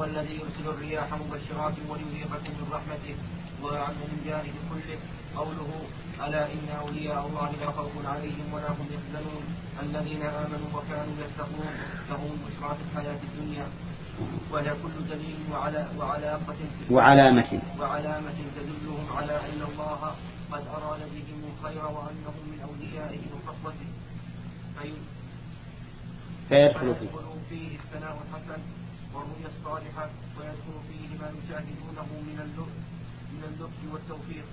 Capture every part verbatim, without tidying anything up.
وهو الذي يرسل الرياح مبشرات وليذيقكم من رحمته ويعلم من جاره كله. قوله ألا إن أولياء الله لا خوف عليهم ولا هم يحزنون الذين آمنوا وكانوا يتقون لهم البشرى في الحياة الدنيا. وهي كل دليل وعلى وعلاقة وعلامة وعلامة تدلهم على أن الله قد أراد بهم الخير وأنهم من أوليائه وصحبته فيدخل فيه الثناء الحسن والرؤيا الصالحة ويدخل فيه ما يشاهدونه من اللطف من اللطف والتوفيق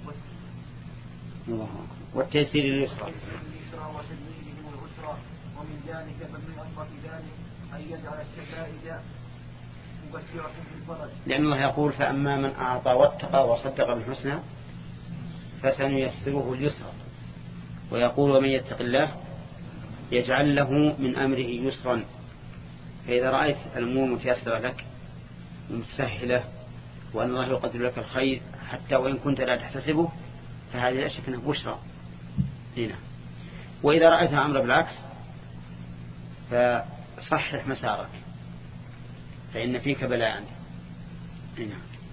والتيسير لليسرى وتدبيرهم العسرى. ومن ذلك فمن أنصف ذلك أن يجعل الشدائد مبشرة بالفرج، لأن الله يقول فأما من أعطى واتقى وصدق بالحسنى فسنيسره اليسرى، ويقول ومن يتق الله يجعل له من أمره يسرا. فإذا رأيت الأمور متيسرة لك ومتسهلة وأن الله يقدر لك الخير حتى وإن كنت لا تحتسبه فهذه لا شك أنها بشرى هنا. وإذا رأيت الأمر بالعكس فصحح مسارك فإن فيك بلاء هنا.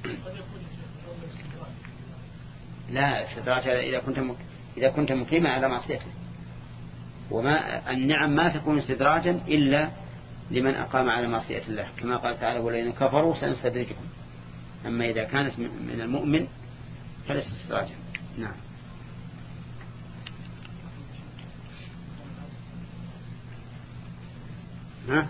لا استدراج إذا كنت إذا كنت مقيما على معصيته، وما النعم ما تكون استدراجا إلا لمن أقام على معصية الله كما قال تعالى والذين كفروا سنستدرجهم. أما إذا كانت من المؤمن فليس استدراجا. نعم. ها؟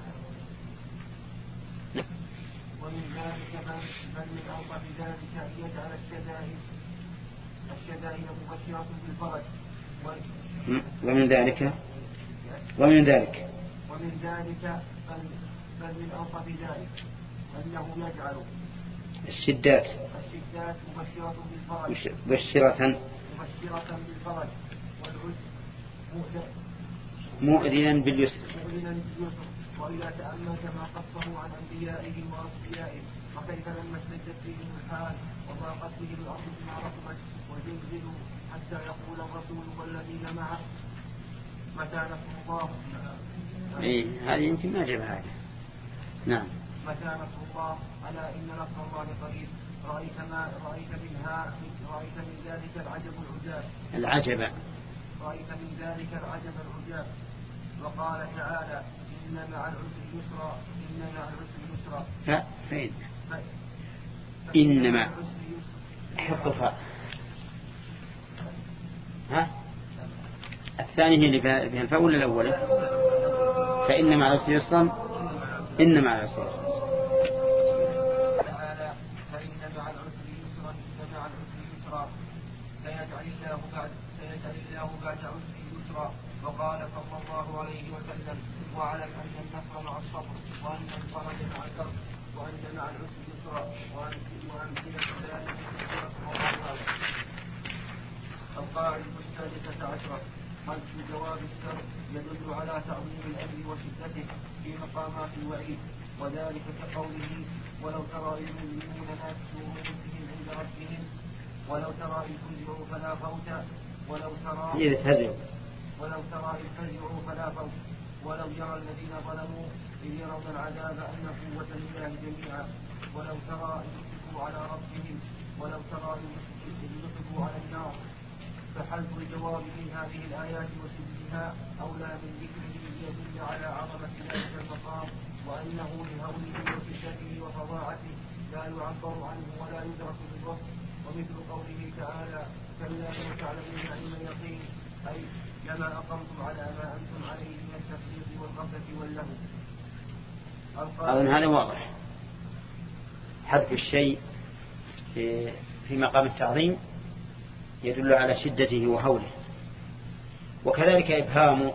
ومن ذلك بل من أوضح ذلك أن يجعل الشدائد الشدائد مبشرة بالفرج. ومن ذلك ومن ذلك ومن ذلك بل, بل من أوصف ذلك أنه يجعل الشدات الشدات مبشرة بالفرج مبشرة مبشرة بالفرج والعسر مؤذنا باليسر. وإذا تأملت ما قصه عن أنبيائه وأصفيائه وكيف لما اشتدت فيهم الحال وضاقت بهم الأرض بما رحمت وزلزلوا حتى يقول الرسول والذين معه متى نصر الله. إيه هذه يمكن ما جاء هذا. نعم. متى نصر الله ألا إن نصر الله قريب. رأيت ما رأيت منها رأيت من ذلك العجب العجاب العجب رأيت من ذلك العجب العجاب. وقال تعالى إن مع العسر يسرا إن مع العسر يسرا. لا فين إنما حقها ها الثاني هي اللي بها الفاء ولا الأولى؟ فإن مع العسر يسرا إن مع العسر يسرا. تعالى فإن مع العسر يسرا إن مع العسر يسرا سيجعل الله بعد سيجعل الله بعد عسر يسرا. وقال صلى الله عليه وسلم واعلم أن النصر مع الصبر وأن الفرج مع الكرب وأن مع العسر يسرا وأمثلة ذلك كثيرة ومعروفة. القاعدة السادسة عشرة حذف جواب الشر يدل على تعظيم الأمر وشدته في مقامات الوعيد، وذلك كقوله ولو ترى المؤمنون ناكسوا رؤوسهم عند ربهم ولو ترى إذ فزعوا فلا فوت ولو ترى ولو ترى إذ فزعوا فلا فوت ولو يرى الذين ظلموا إذ يرون العذاب أن قوة لله جميعا ولو ترى إذ يشركوا على ربهم ولو ترى إذ يشركوا على النار. فحذف الجواب من هذه الآيات وسببها أولى من ذكره ليدل على عظمة ذلك المقام وأنه لهوله وشدته وفظاعته لا يعبر عنه ولا يدرك بالوصف. ومثل قوله تعالى كلا لو تعلمون علم اليقين أي لما أقمتم على ما أنتم عليه من التفريط والغفلة واللهو. أظن هذا واضح. حذف الشيء في مقام التعظيم يدل على شدته وهوله، وكذلك إبهامه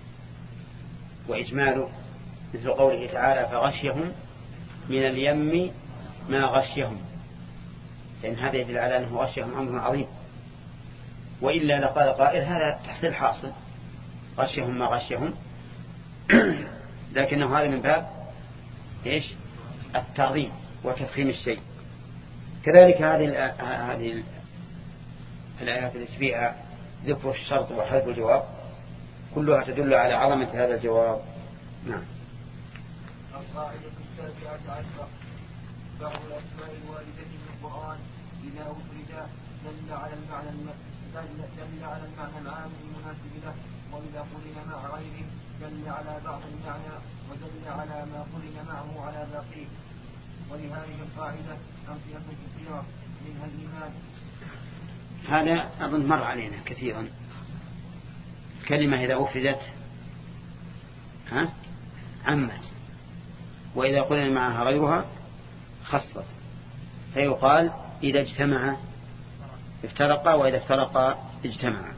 وإجماله مثل قوله تعالى فغشيهم من اليم ما غشيهم، لأن هذا يدل على أنه غشيهم أمر عظيم، وإلا لقال قائل هذا تحصيل حاصل غشيهم ما غشيهم لكنه هذا من باب إيش التعظيم وتفخيم الشيء. كذلك هذه هذه الآيات التي فيها ذكر الشرط وحذف الجواب كلها تدل على عظمة هذا الجواب. نعم. القاعدة السابعة عشرة: بعض الأسماء الواردة في القرآن إذا أفرد دل على المعنى الم... دل على المعنى العام المناسب له، وإذا قرن مع غيره دل على بعض المعنى ودل على ما قرن معه على باقيه. ولهذه القاعدة أمثلة كثيرة منها الإيمان. هذا أظن مر علينا كثيرا. الكلمة إذا أفردت ها عمت، وإذا قلنا معها غيرها خصت، فيقال إذا اجتمع افترقا وإذا افترقا اجتمعا.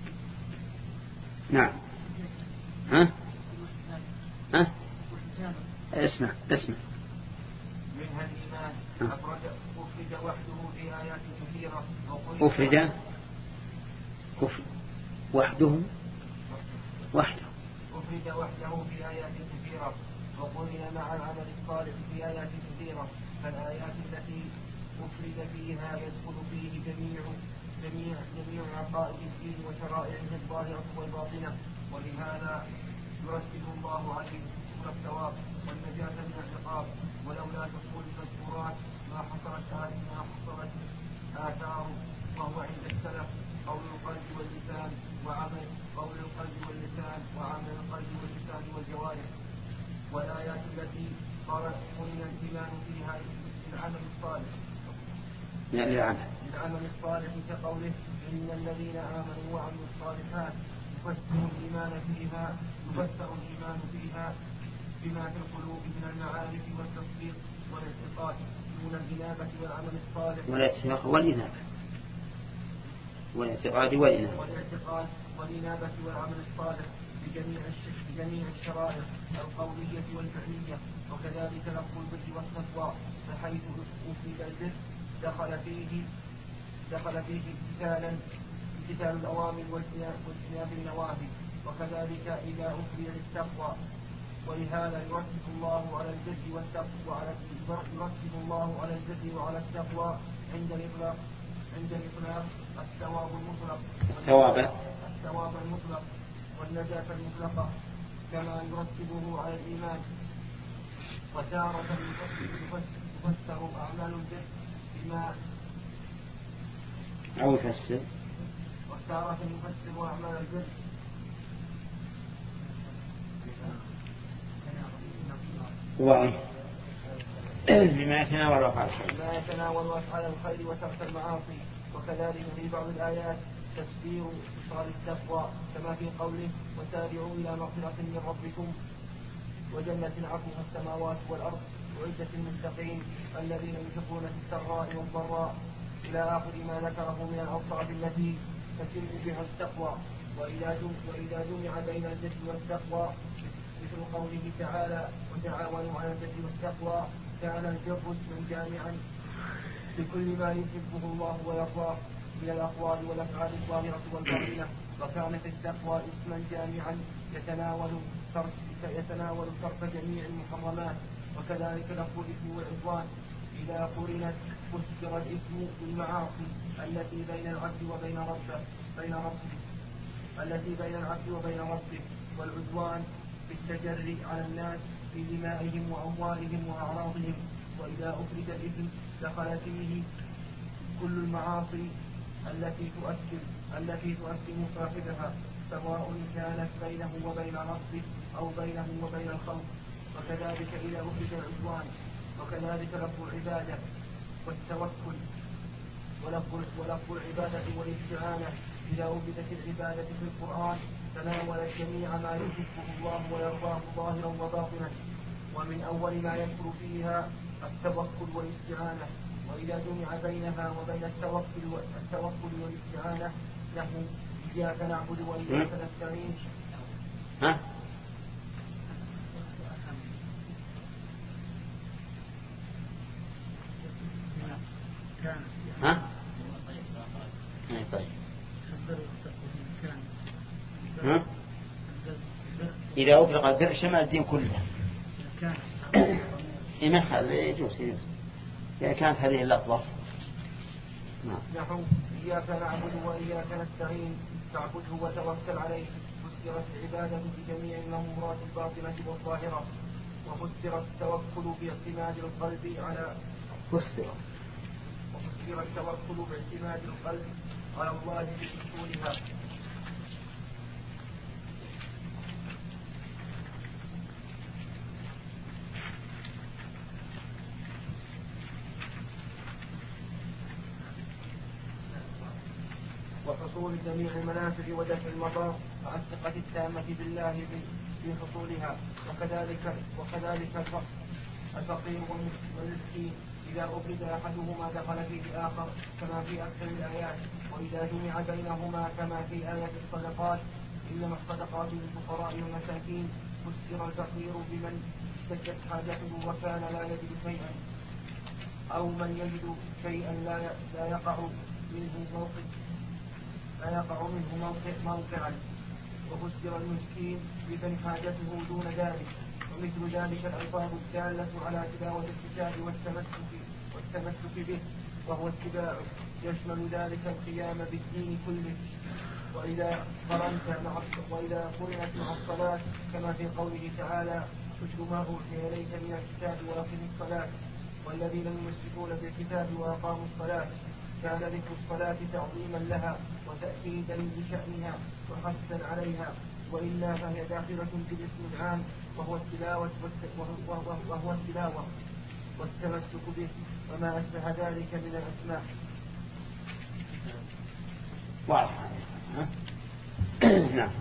نعم. ها ها اسمع اسمع منها الإيمان. أفرد أفرد وحده في آيات كثيرة. أفرد أفرد وحده وحده أفرد وحده في آيات كثيرة وقرن مع العمل الصالح في آيات كثيرة. فالآيات التي أفرد فيها يدخل فيه جميع جميع جميع عقائد الدين وشرائعه الظاهرة والباطنة، ولهذا يرتب الله عليه سبل الثواب والنجاة من العقاب. ولولا تقول المذكورات ما حصلت ما حصلت آثار. وهو عند السلف قول القلب واللسان وعمل قول القلب واللسان وعمل القلب واللسان والجوارح. والآيات التي قالت قلنا الإيمان فيها للعمل الصالح يعني العمل العمل الصالح كقوله إن الذين آمنوا وعملوا الصالحات يفسر الإيمان فيها يفسر الإيمان فيها بما في القلوب من المعارف والتصديق والاعتقاد دون الإنابة والعمل الصالح والاعتقاد والإنابة والاعتقاد والإنابة والاعتقاد والإنابة والعمل الصالح بجميع بجميع الشرائع القولية والفعلية. وكذلك لفظ البر والتقوى بحيث أفرد البر دخل فيه دخل فيه امتثالا امتثال الأوامر واجتناب النواهي. وكذلك إذا أفرد التقوى. ولهذا يرتب الله على البر والتقوى على يرتب الله على البر وعلى التقوى عند الإطلاق عند الإطلاق الثواب المطلق ثواب الثواب المطلق والنجاة المطلقة، كما يرتبه على الإيمان. وتارة يفسر أعمال البر بما أو يفسر وتارة يفسر أعمال البر بما يتناول أفعال الخير بما يتناول أفعال الخير وترك المعاصي. وكذلك في بعض الآيات تفسير إصرار التقوى كما في قوله وسارعوا إلى مغفرة من ربكم وجنة عرضها السماوات والأرض وعدة المتقين الذين ينفقون في السراء والضراء إلى آخر ما ذكره من الأوصاف التي تتم بها التقوى. وإذا وإذا جمع بين البر والتقوى مثل قوله تعالى وتعاونوا على البر والتقوى كان البر اسما جامعا بكل ما يحبه الله ويرضاه من الأقوال والأفعال الظاهرة والباطنة. وكانت التقوى اسما جامعا يتناول ترك يتناول ترك جميع المحرمات. وكذلك لفظ الإثم والعدوان إذا قرنت فسر الإثم بالمعاصي التي بين العبد وبين ربه بين ربه التي بين العبد وبين ربه والعدوان بالتجري على الناس في دمائهم وأموالهم وأعراضهم. وإذا أفرد الإثم دخل فيه كل المعاصي التي تؤثر التي تؤثر صاحبها سواء كانت بينه وبين ربه أو بينه وبين الخلق. وكذلك إذا أفرد العدوان. وكذلك لفظ العبادة والتوكل ولفظ العبادة والاستعانة إذا أفردت العبادة في القرآن تناولت جميع ما يحبه الله ويرضاه ظاهرا وباطنا. ومن أول ما يذكر فيها التوكل والاستعانة. وإذا جمع بينها وبين التوكل والتوكل والاستعانة له إياك نعبد وإياك نستعين. ها؟ ها؟ طيب. ها؟ إذا أطلق البر شمل الدين كله. إيه هذا يجوز يجوز إذا كانت هذه اللفظة. نحو إياك نعبد وإياك نستعين تعبده وتوكل عليه. فسرت العبادة بجميع المأمورات الباطنة والظاهرة. وفسر التوكل باعتماد القلب على فسر وفسر التوكل باعتماد القلب على الله بأصولها. وحصول جميع المنافع ودفع المضار مع الثقة التامة بالله في حصولها. وكذلك وكذلك الفقير والمسكين إذا أبرد أحدهما دخل فيه الآخر كما في أكثر الآيات. وإذا جمع بينهما كما في آية الصدقات إنما الصدقات للفقراء والمساكين فسر الفقير بمن اشتدت حاجته وكان لا يجد شيئا أو من يجد شيئا لا لا يقع منه موقع لا يقع منه موقعا. وفسر المسكين بمن حاجته دون ذلك. ومثل ذلك الألفاظ الدالة على تلاوة الكتاب والتمسك والتمسك به وهو اتباع يشمل ذلك القيام بالدين كله. وإذا قرنت مع وإذا قرنت مع الصلاة كما في قوله تعالى اتل ما أوحي إليك من الكتاب وأقم الصلاة. والذين يمسكون بالكتاب وأقاموا الصلاة كان ذكر الصلاة تعظيما لها وتأكيدا لشأنها وحثا عليها. وإلا فهي داخلة بالاسم العام وهو التلاوة وهو التلاوة والتمسك به وما أشبه ذلك من الأسماء. واضح. نعم.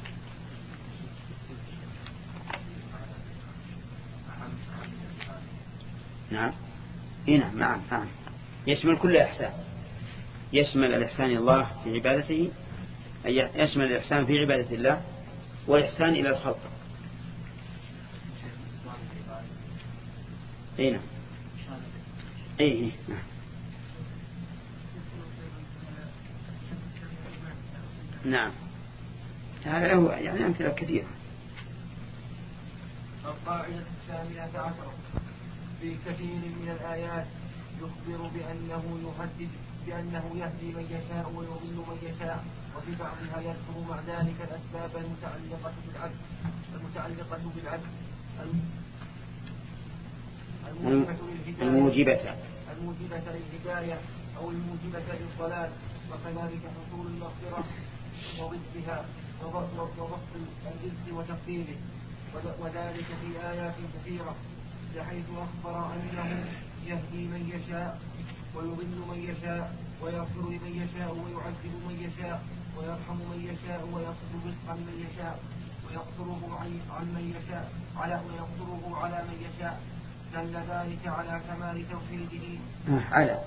نعم. هنا نعم نعم يشمل كل إحسان. يشمل الإحسان إلى الله في عبادته، أي يشمل الإحسان في عبادة الله والإحسان إلى الخلق. هنا أي نعم. نعم هذا له يعني أمثلة كثيرة. القاعدة الثامنة عشرة في كثير من الآيات يخبر بأنه يهدد بأنه يهدي من يشاء ويضل من يشاء. وفي بعضها يذكر مع ذلك الأسباب المتعلقة بالعبد المتعلقة بالعبد الموجبة الموجبة للهداية أو الموجبة للضلال. وكذلك حصول المغفرة وضدها وضبط الرزق وتقديره. وذلك في آيات كثيرة بحيث أخبر أنه يهدي من يشاء ويضل من يشاء ويغفر لمن يشاء ويعذب من يشاء ويرحم من يشاء ويقصد رزقا من يشاء ويقصره عن من يشاء على ويقصره على من يشاء. دل ذلك على كمال توحيده. على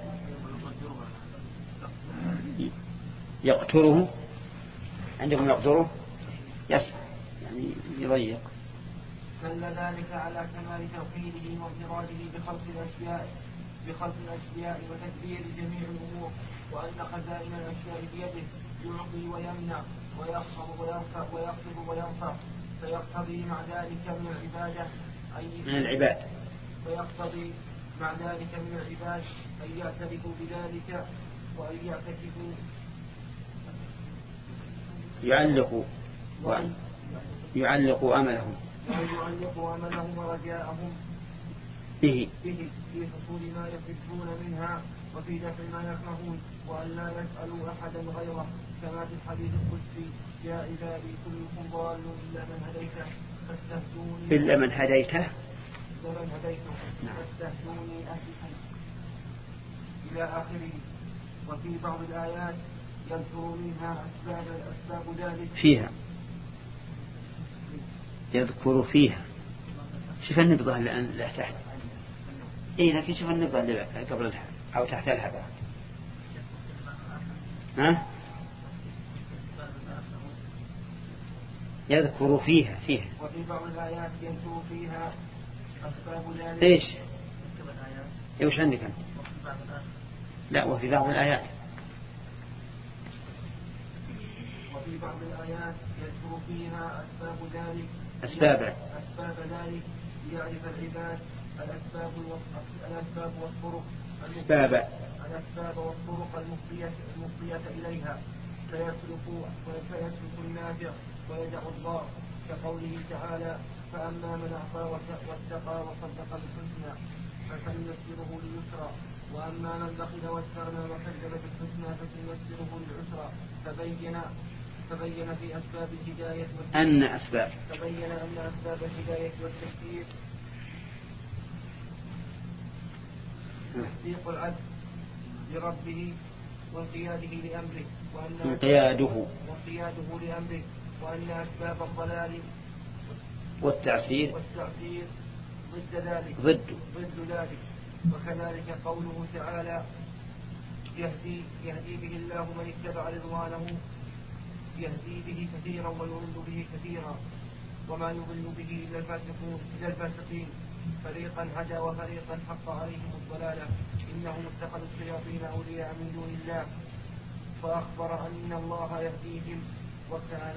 يقتره عندهم يقتره يس يعني يضيق. دل ذلك على كمال توحيده وانفراده بخلق الأشياء بخلق الأشياء وتدبير جميع الأمور. وأن خزائن الأشياء بيده يعطي ويمنع ويخفض ويرفع ويخفض ويرفع. فيقتضي مع ذلك من العبادة أي من العباد فيقتضي مع ذلك من العباد أن يعترفوا بذلك وأن يعتكفوا يعلقوا يعلقوا أملهم وأن يعلقوا أملهم ورجاءهم به به في حصول ما يحبون منها وفي دفع ما يكرهون. وأن لا يسألوا أحدا غيره كما في الحديث القدسي يا عبادي كلكم ضال إلا من هديته فاستهدوني إلا من هديته إلا من هديته فاستهدوني أهدكم إلى آخره. وفي بعض الآيات يذكر منها أسباب أسباب ذلك فيها يذكر فيها. شوف النبضة اللي تحت إيه لكن شوف النبضة اللي قبل الحب أو تحت الحبة ها يذكر فيها فيها وفي بعض الآيات يذكر فيها أسباب ذلك. إيش إيش عندك أنت؟ لا وفي بعض الآيات وفي بعض الآيات يذكر فيها أسباب ذلك أسباب أسباب ذلك ليعرف العباد الأسباب الأسباب والطرق أسباب الأسباب والطرق المفضية المفضية إليها فيسلك فيسلك النافع ويدع الضار كقوله تعالى فأما من أعطى واتقى وصدق بالحسنى فسنيسره لليسرى وأما من بخل واستغنى وكذب بالحسنى فسنيسره للعسرى. فبين فبين في أسباب الهداية أن أسباب فبين أن أسباب الهداية والتكفير تصديق العبد لربه وانقياده لأمره وأن انقياده وانقياده لأمره وأن أسباب الضلال والتعسير والتعسير ضد ذلك ضد ضد ذلك. وكذلك قوله تعالى يهدي يهدي به الله من اتبع رضوانه يهدي به كثيرا ويضل به كثيرا وما يضل به إلا الفاسقون إلا الفاسقين فريقا هدى وفريقا حق عليهم الضلالة إنهم اتخذوا الشياطين أولياء من دون الله فأخبر أن الله يهديهم وكان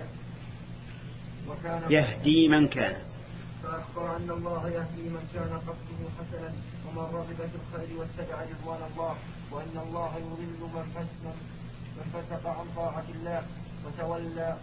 وكان يهدي من كان فأخبر أن الله يهدي من كان قصده حسنا ومن رغب في الخير واتبع رضوان الله وأن الله يضل من فسق عن طاعة الله وتولى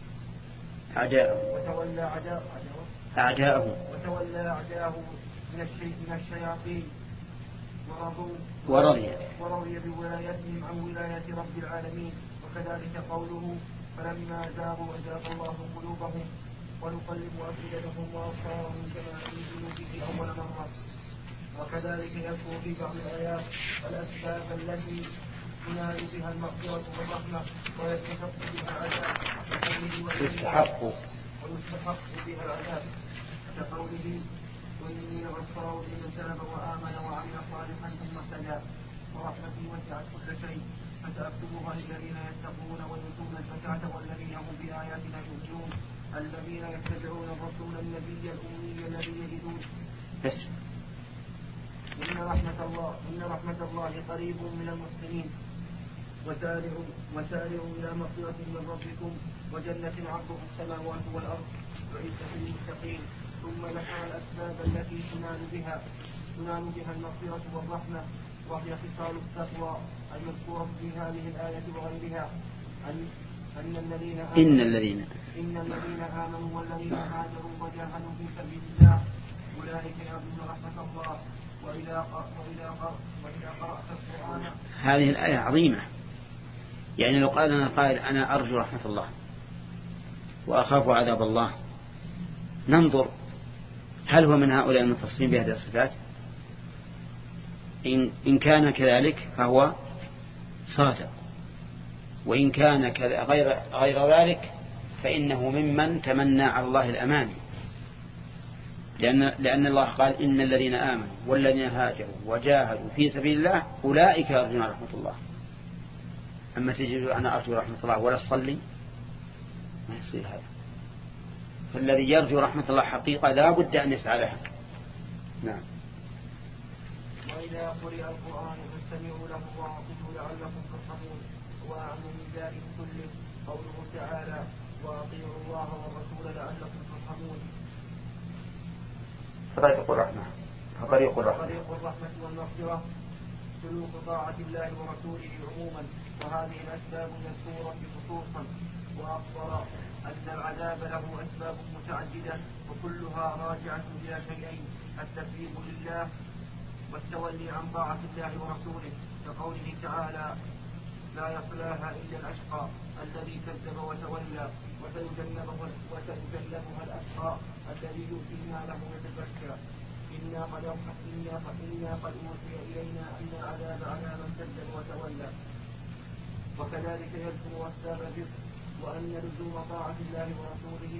أعداءه وتولى أعداءه أعداءه وتولى أعداءه من الشيء من الشياطين ورضوا ورضي ورضي بولايتهم عن ولاية رب العالمين. وكذلك قوله فلما زاغوا أزاغ الله قلوبهم ونقلب أفئدتهم وأبصارهم كما أنزلوا به أول مرة. وكذلك يذكر في بعض الآيات الأسباب التي تنال بها المغفرة والرحمة ويستحق بها العذاب يستحق ويستحق بها العذاب كقوله وإني لغفار لمن تاب وآمن وعمل صالحا ثم اهتدى ورحمتي وسعت كل شيء فسأكتبها للذين يتقون ويؤتون الزكاة والذين هم بآياتنا يؤمنون الذين يتبعون الرسول النبي الأمي الذي يجدون بس إن رحمة الله إن رحمة الله قريب من المحسنين وسارعوا وسارعوا إلى مغفرة من ربكم وجنة عرضها السماوات والأرض وعزة للمتقين. ثم ذكر الأسباب التي تنال بها تنال بها المغفرة والرحمة وهي خصال التقوى المذكورة في هذه الآية وغيرها أن أن الذين إن الذين إن الذين آمنوا والذين هاجروا وجاهدوا في سبيل الله أولئك يرجون رحمة الله. وإذا وإذا قرأت القرآن هذه الآية عظيمة. يعني لو قال أنا قائل أنا أرجو رحمة الله وأخاف عذاب الله ننظر هل هو من هؤلاء المتصفين بهذه الصفات؟ إن, إن كان كذلك فهو صادق وإن كان غير, غير ذلك فإنه ممن تمنى على الله الأمان لأن, لأن الله قال إن الذين آمنوا والذين هاجروا وجاهدوا في سبيل الله أولئك يرجون رحمة الله. أما تجد أنا أرجو رحمة الله ولا أصلي ما يصير هذا. فالذي يرجو رحمة الله حقيقة لا بد أن يسعى لها. نعم. وإذا قرئ القرآن فاستمعوا له وأنصتوا لعلكم ترحمون. وأعم من ذلك كله قوله تعالى وأطيعوا الله والرسول لعلكم ترحمون. طريق الرحمة طريق الرحمة طريق الرحمة والمغفرة سلوك طاعة الله ورسوله عموما وهذه الأسباب مذكورة خصوصا. وأخبر أن العذاب له أسباب متعددة وكلها راجعة إلى شيئين التكذيب لله والتولي عن طاعة الله ورسوله كقوله تعالى لا يصلاها إلا الأشقى الذي كذب وتولى وسيجنبها وسيجنبها الأشقى الذي يؤتي ماله يتزكى. إنا قد إنا قد أوحي إلينا أن العذاب على من كذب وتولى. وكذلك يذكر أسباب الرزق وأن لزوم طاعة الله ورسوله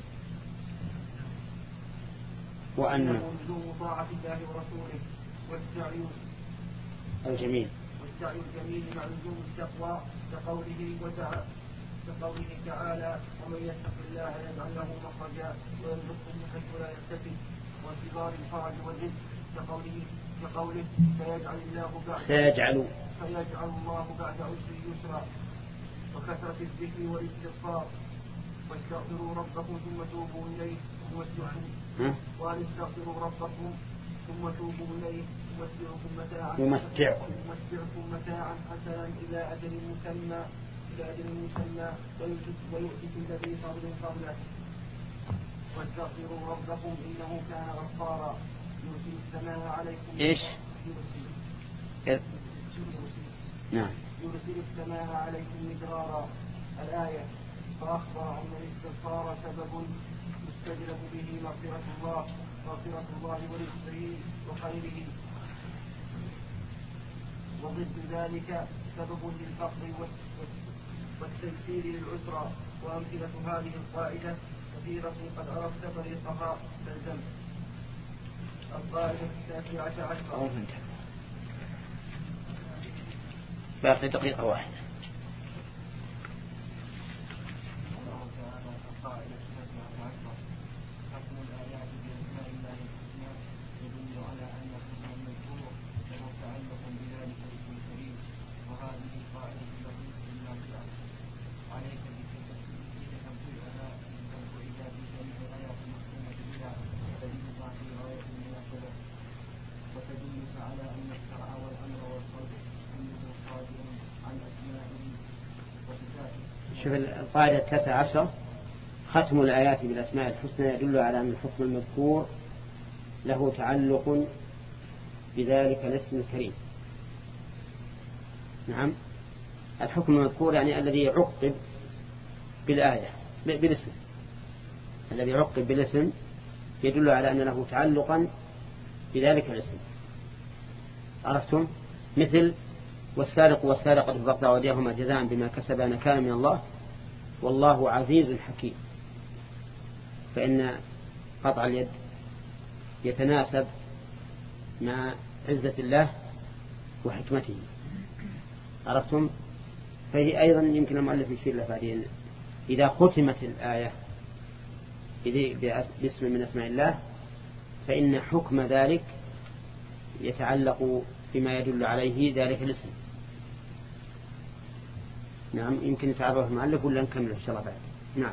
وأن لزوم طاعة الله ورسوله والسعي الجميل والسعي الجميل مع لزوم التقوى كقوله وتعالى كقوله تعالى ومن يتق الله يجعل له مخرجا ويرزقه من حيث لا يحتسب وانتظار الفرج والرزق كقوله كقوله فيجعل الله بعد سيجعل فيجعل الله بعد عسر يسرا وكثرة الذكر والاستغفار واستغفروا ربكم ثم توبوا إليه وأن استغفروا ربكم ثم توبوا إليه يمتعكم متاعا يمتعكم يمتعكم متاعا حسنا إلى أجل مسمى إلى أجل مسمى ويؤتي كل ذي فضل فضله واستغفروا ربكم إنه كان غفارا يرسل السماء عليكم إيش؟ يرسل, نعم. يرسل السماء عليكم مدرارا. الآية. فأخبر أن الاستغفار سبب يستجلب به مغفرة الله مغفرة الله ورزقه وخيره، وضد ذلك سبب للفقر والتيسير للعسرى. وأمثلة هذه القاعدة كثيرة قد عرفت طريقها فالزم. القاعدة التاسعة عشرة. باقي دقيقة واحدة. شوف القاعدة التاسعة عشر: ختم الآيات بالأسماء الحسنى يدل على أن الحكم المذكور له تعلق بذلك الاسم الكريم. نعم، الحكم المذكور يعني الذي يعقب بالآية بالاسم، الذي يعقب بالاسم يدل على أن له تعلقا بذلك الاسم. عرفتم؟ مثل والسارق والسارقة فاقطعوا أيديهما جزاء بما كسبا نكالا من الله والله عزيز حكيم. فإن قطع اليد يتناسب مع عزة الله وحكمته. عرفتم؟ فهي أيضا يمكن المؤلف يشير له بعدين إذا ختمت الآية باسم من اسماء الله فإن حكم ذلك يتعلق بما يدل عليه ذلك الاسم. نعم، يمكن يتعرف المؤلف ولا نكمل إن شاء الله بعد. نعم.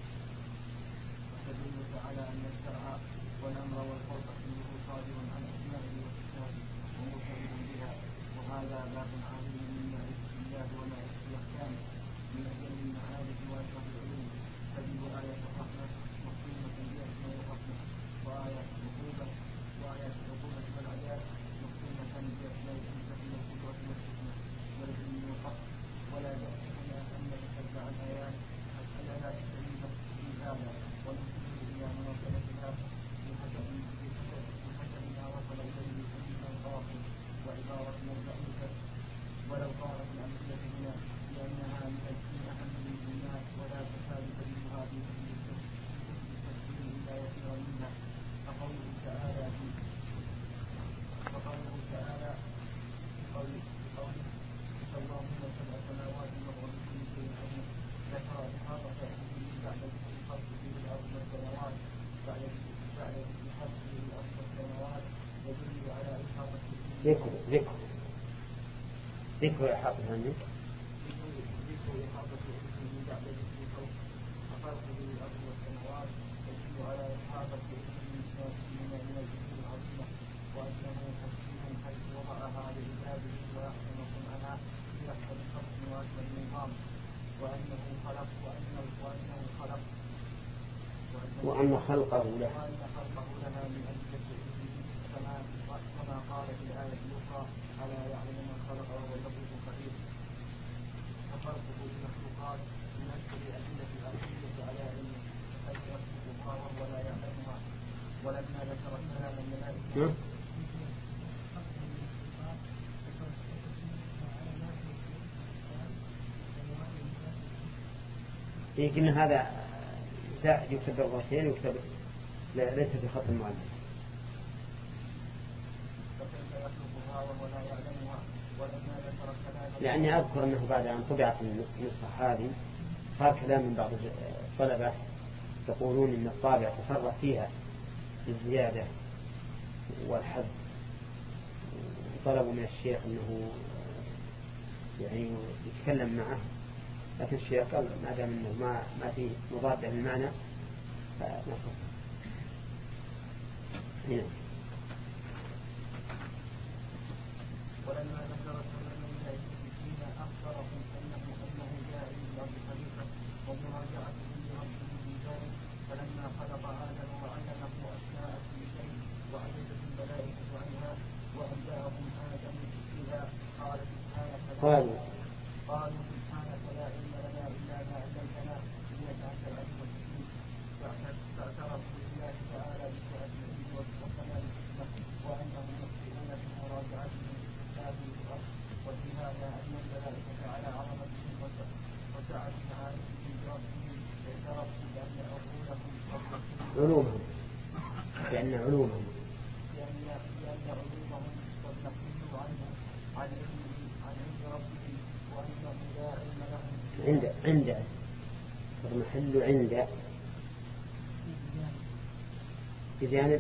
ذكر ذكر ذكر إحاطة عنه ذكر إحاطة من بعد ذكر أفرقه الأرض والسماوات يدل على إحاطة من الجسم العظيمة وأنه حكيم حيث وضعها لعباده وأحسن صنعها في أحسن خلق وأكمل نظام وأنه خلق وأنه وأنه خلق وأن خلقه له وأن خلقه لها من أجل كما قال في الآية الأخرى ألا يعلم من خلق وهو اللطيف الخبير. ففرقه بالمخلوقات من أجل أدلة الأصلية على علمه حيث يخلقها وهو لا يعلمها. ولما ذكر كلام الملائكة يمكن هذا يكتب بالغتين ويكتب ليس في خط المؤلف. لأني أذكر أنه بعد أن طبعت النسخة هذه صار كلام من بعض الطلبة يقولون إن الطابع تصرف فيها بالزيادة والحذف، طلبوا من الشيخ أنه يعني يتكلم معه، لكن الشيخ قال ما دام أنه ما ما في مضادة للمعنى فنصف. هنا ولما ذكر كلام الملائكة فيما أخبرهم أنه أنه جاء إلى الأرض خليفة ومراجعته لربه في ذلك فلما خلق آدم قالوا قالوا سبحانك لا علم لنا إلا ما علمتنا إنك أنت العليم الحكيم. فاعترفوا بالله تعالى بسعة العلم وكمال الحكمة وأنهم مخطئون في مراجعتهم هذه الأرض وفي هذا أن الملائكة على عظمتهم وسعة معارفهم بربهم اعترفوا بأن عقولهم علومهم لأن علومهم لأن لأن علومهم قد نقلوا عنه عن علمه عن علم ربهم وأنه لا علم لهم عند عند المحل عند بجانب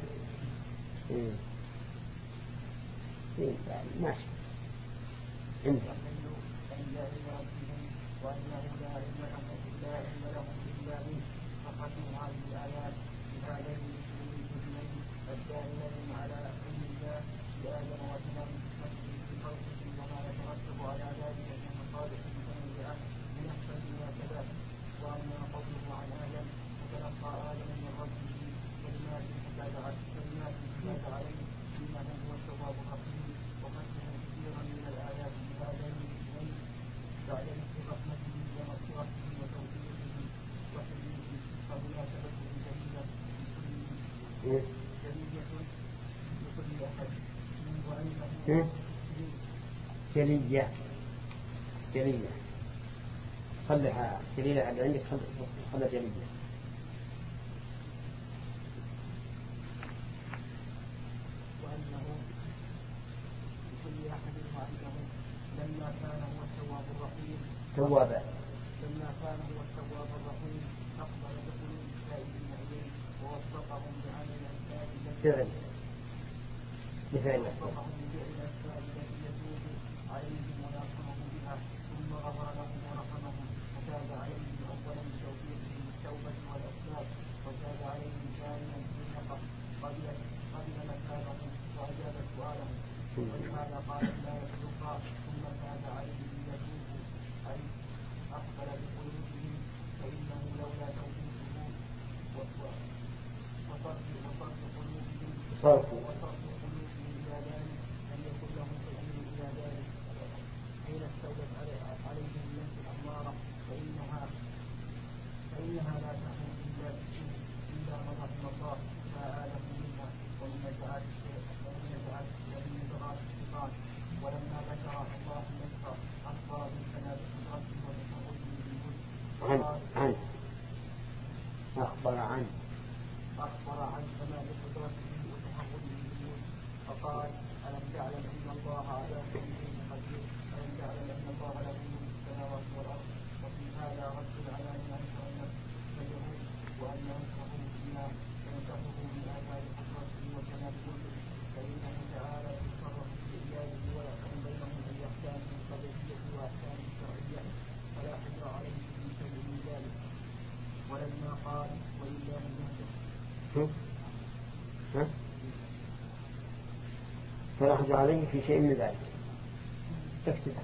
ماشي عند عند علم ربهم وأنه لا علم لهم لا علم لهم إلا به فقدوا هذه الآيات بهذين الاسمين الدالين على علم الله بآدم وتمام حكمته في خلقه وما يترتب على ذلك من مصالح متنوعة بنحسب ما كذلك. وأما قوله عن آدم فتلقى آدم من ربه كلمات فتاب كلمات فتاب عليه إنه هو التواب الرحيم. وقسمه كثيرا من الآيات بهذين الاسمين بعد ذكر رحمته ومغفرته وتوفيقه وحلمه فمناسبته جميلة جلية لكل أحد وأنه جلية جلية خلها جلية على عندك خلها جلية. وأنه لكل أحد وأنه لما كان هو التواب الرحيم توابا لما كان هو التواب الرحيم أقبل بقلوب التائبين إليه ووفقهم بعمل الأسباب فعل بفعل ووفقهم بفعل الأسباب التي يتوب عليهم ويرحمهم بها ثم غفر لهم ورحمهم وتاب عليهم أولا بتوفيقه بالتوبة والأسباب وتاب عليهم ثانيا حين قبل قبل مكانهم وأجاب سؤالهم. ولهذا قال الله يخلق ثم تاب عليهم ليتوبوا أي أقبل بقلوبهم فإنه لولا توفيقه وصرف وصرف قلوبهم صرف وصرف قلوبهم إلى ذلك لم يكن لهم سبيل إلى ذلك حين استولت عليهم النفس الأمارة فإنها فإنها لا تكون إلا بالسوء إلا من رحم الله فآله منها ومن نزعات ومن نزعات ومن نزعات الشيطان. ولما ذكر الله النفس أخبر بالكمال بقدرته وتفرده بالملك عن عن أخبر عن أخبر عن كمال قدرته وتفرده بالملك فقال ألم تعلم أن الله على كل شيء قدير ألم تعلم أن الله له ملك السماوات والأرض. وفي هذا رد على من أنكر النفس واليهود وأنه يكرهه بما ينكره من آثار قدرته وكمال ملكه فإنه تعالى يتصرف في عباده ويحكم بينهم بالأحكام القدرية وأحكام الشرعية فلا حجر عليه في شيء من ذلك. ولما قال ولله الملك فلا حجر عليه في شيء من ذلك اكتبها.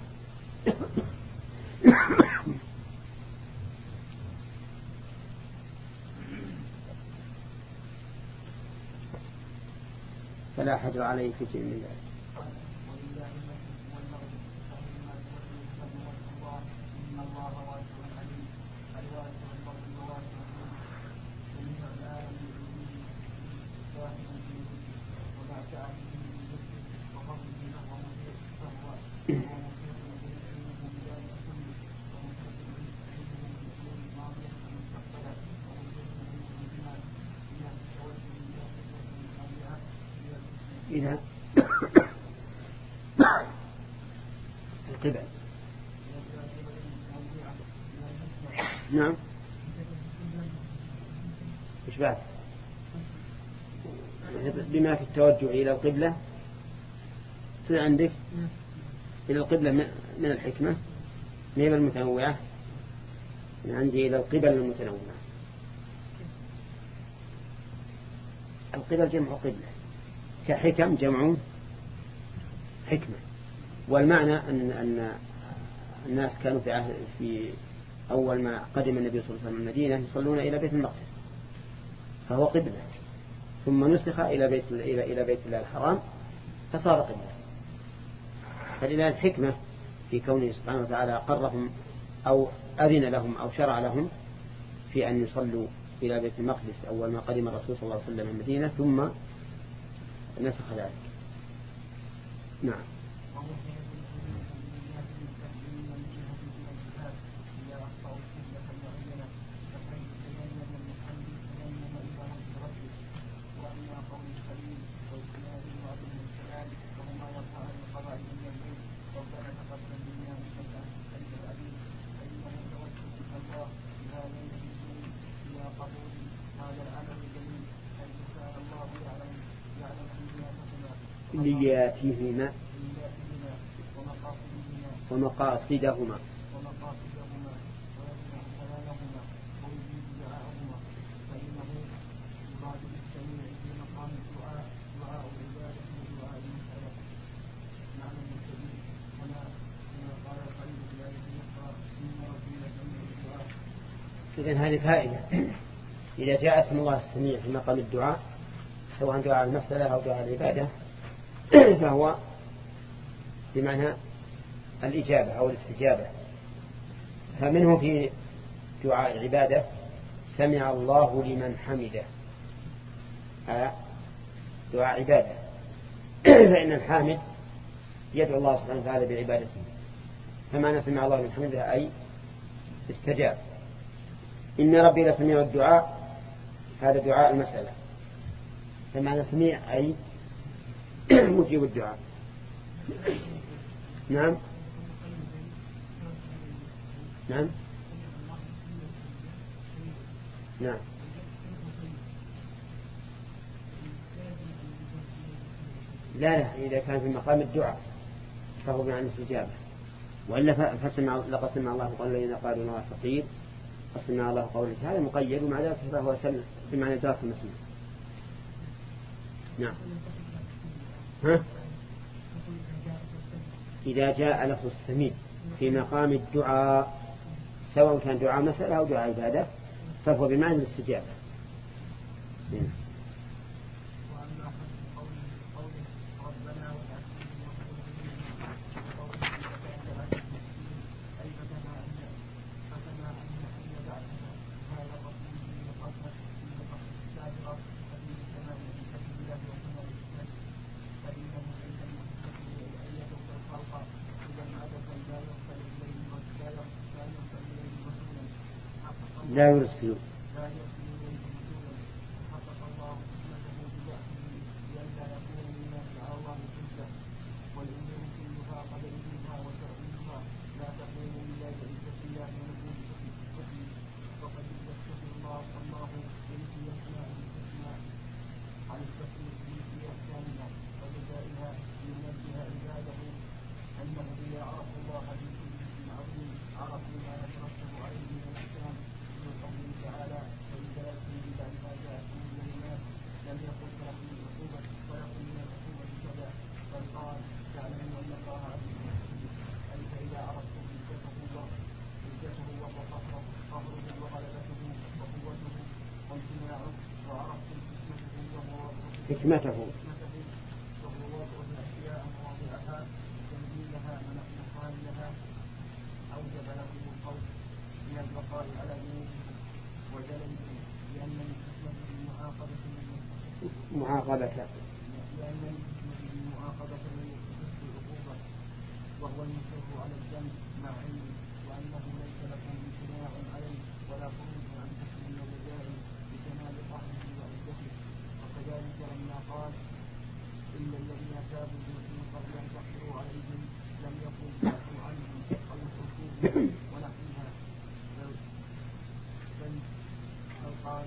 فلا حجر عليه في شيء من ذلك. ولله الملك والمغرب فإنما تولوا فضل الله إن الله واسع عليم. الواسع الفضل واسع الرزق جميع العالم داخل في وما شاء به من رزقه وفضله له ومحيط فهو ومحيط بعلمه بذلك كله ومحيط بعلمه بالأمور الماضية والمستقبلة ومحيط بعلمه بما بما تتوجه إلى خدمة الأولياء إذا القبل نعم إيش بعد بما في التوجه إلى القبلة تصير عندك إلى القبلة من الحكمة نيل المتنوعة من عندي إلى القبل المتنوعة. القبل جمع قبلة كحكم جمع حكمة. والمعنى أن أن الناس كانوا في عهد في أول ما قدم النبي صلى الله عليه وسلم المدينة يصلون إلى بيت المقدس فهو قبلة ثم نسخ إلى بيت إلى إلى بيت الله الحرام فصار قبلة. فلله الحكمة في كونه سبحانه وتعالى أقرهم أو أذن لهم أو شرع لهم في أن يصلوا إلى بيت المقدس أول ما قدم الرسول صلى الله عليه وسلم المدينة ثم نسخ ذلك. نعم. نياتهما ومقاصدهما إذن هذه فائدة. إذا جاء اسم الله السميع في مقام الدعاء سواء دعاء المسألة أو دعاء العبادة فهو بمعنى الإجابة أو الاستجابة. فمنه في دعاء العبادة سمع الله لمن حمده، دعاء عبادة فإن الحامد يدعو الله سبحانه وتعالى بعبادته، فمعنى سمع الله لمن حمده أي استجاب. إن ربي لسميع الدعاء هذا دعاء المسألة، فمعنى سميع أي مجيب الدعاء. نعم نعم نعم لا لا إذا كان في مقام الدعاء فهو بمعنى الاستجابة، وإلا فسمع لقد سمع الله قول الذين قالوا الله فقير فسمع الله قوله هذا مقيد، ومع ذلك فهو بمعنى إدراك المسموع. نعم. ها؟ إذا جاء لفظ السميع في مقام الدعاء سواء كان دعاء مسألة أو دعاء عبادة فهو بمعنى الاستجابة. لا يرسل حكمته معاقبة وهو المصر على الذنب مع علمه وأنه ليس له امتناع عليه ولا خروج عن تسليم الرجاء بكمال قهره وعزته. وكذلك لما قال إلا الذين تابوا من قبل أن تقدروا عليهم لم يكن تعفوا عنهم أو تركوهم ونحوها. بل قال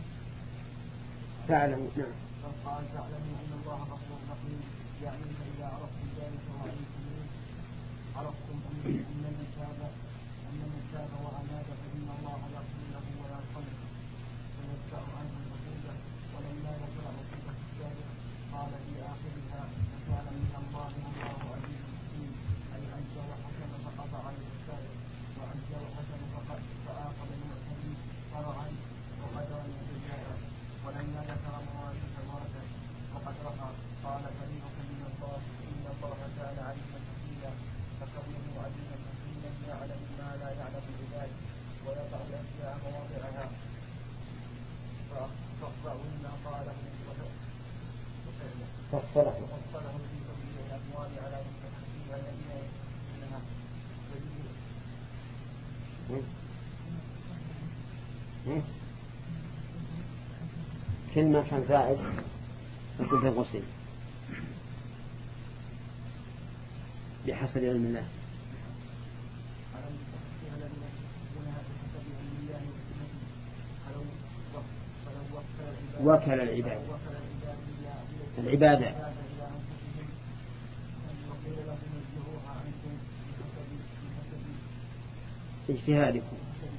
تعلموا نعم بل قال تعلموا أن الله غفور رحيم، يعني فإذا عرفتم ذلك وعلمتموه عرفتم أن من تاب أن من تاب وأناب فإن الله يغفر له ويرحمه ويدفع عنه العقوبة. ولما ذكر عقوبة السابق قال في آخرها فكان من الله والله عزيز حكيم، أي أنت وحكم فقطع على السابق وأنت وحكم فقد فآخذ المعتدين شرعا وقدرا وجزاء. ولما ذكر مواريث الورثة وقد رفع قال فريضة من الله إن ممن يعلم ما لا يعلم العباد ويضع الأشياء مواضعها فاخضعوا ما قاله فصله وفصله في توزيع الأموال على مستحقيها الذين يستحقونها كلمة كان زائد يكون في الغسل بحسب علم الله وكل العباد العبادة اجتهادكم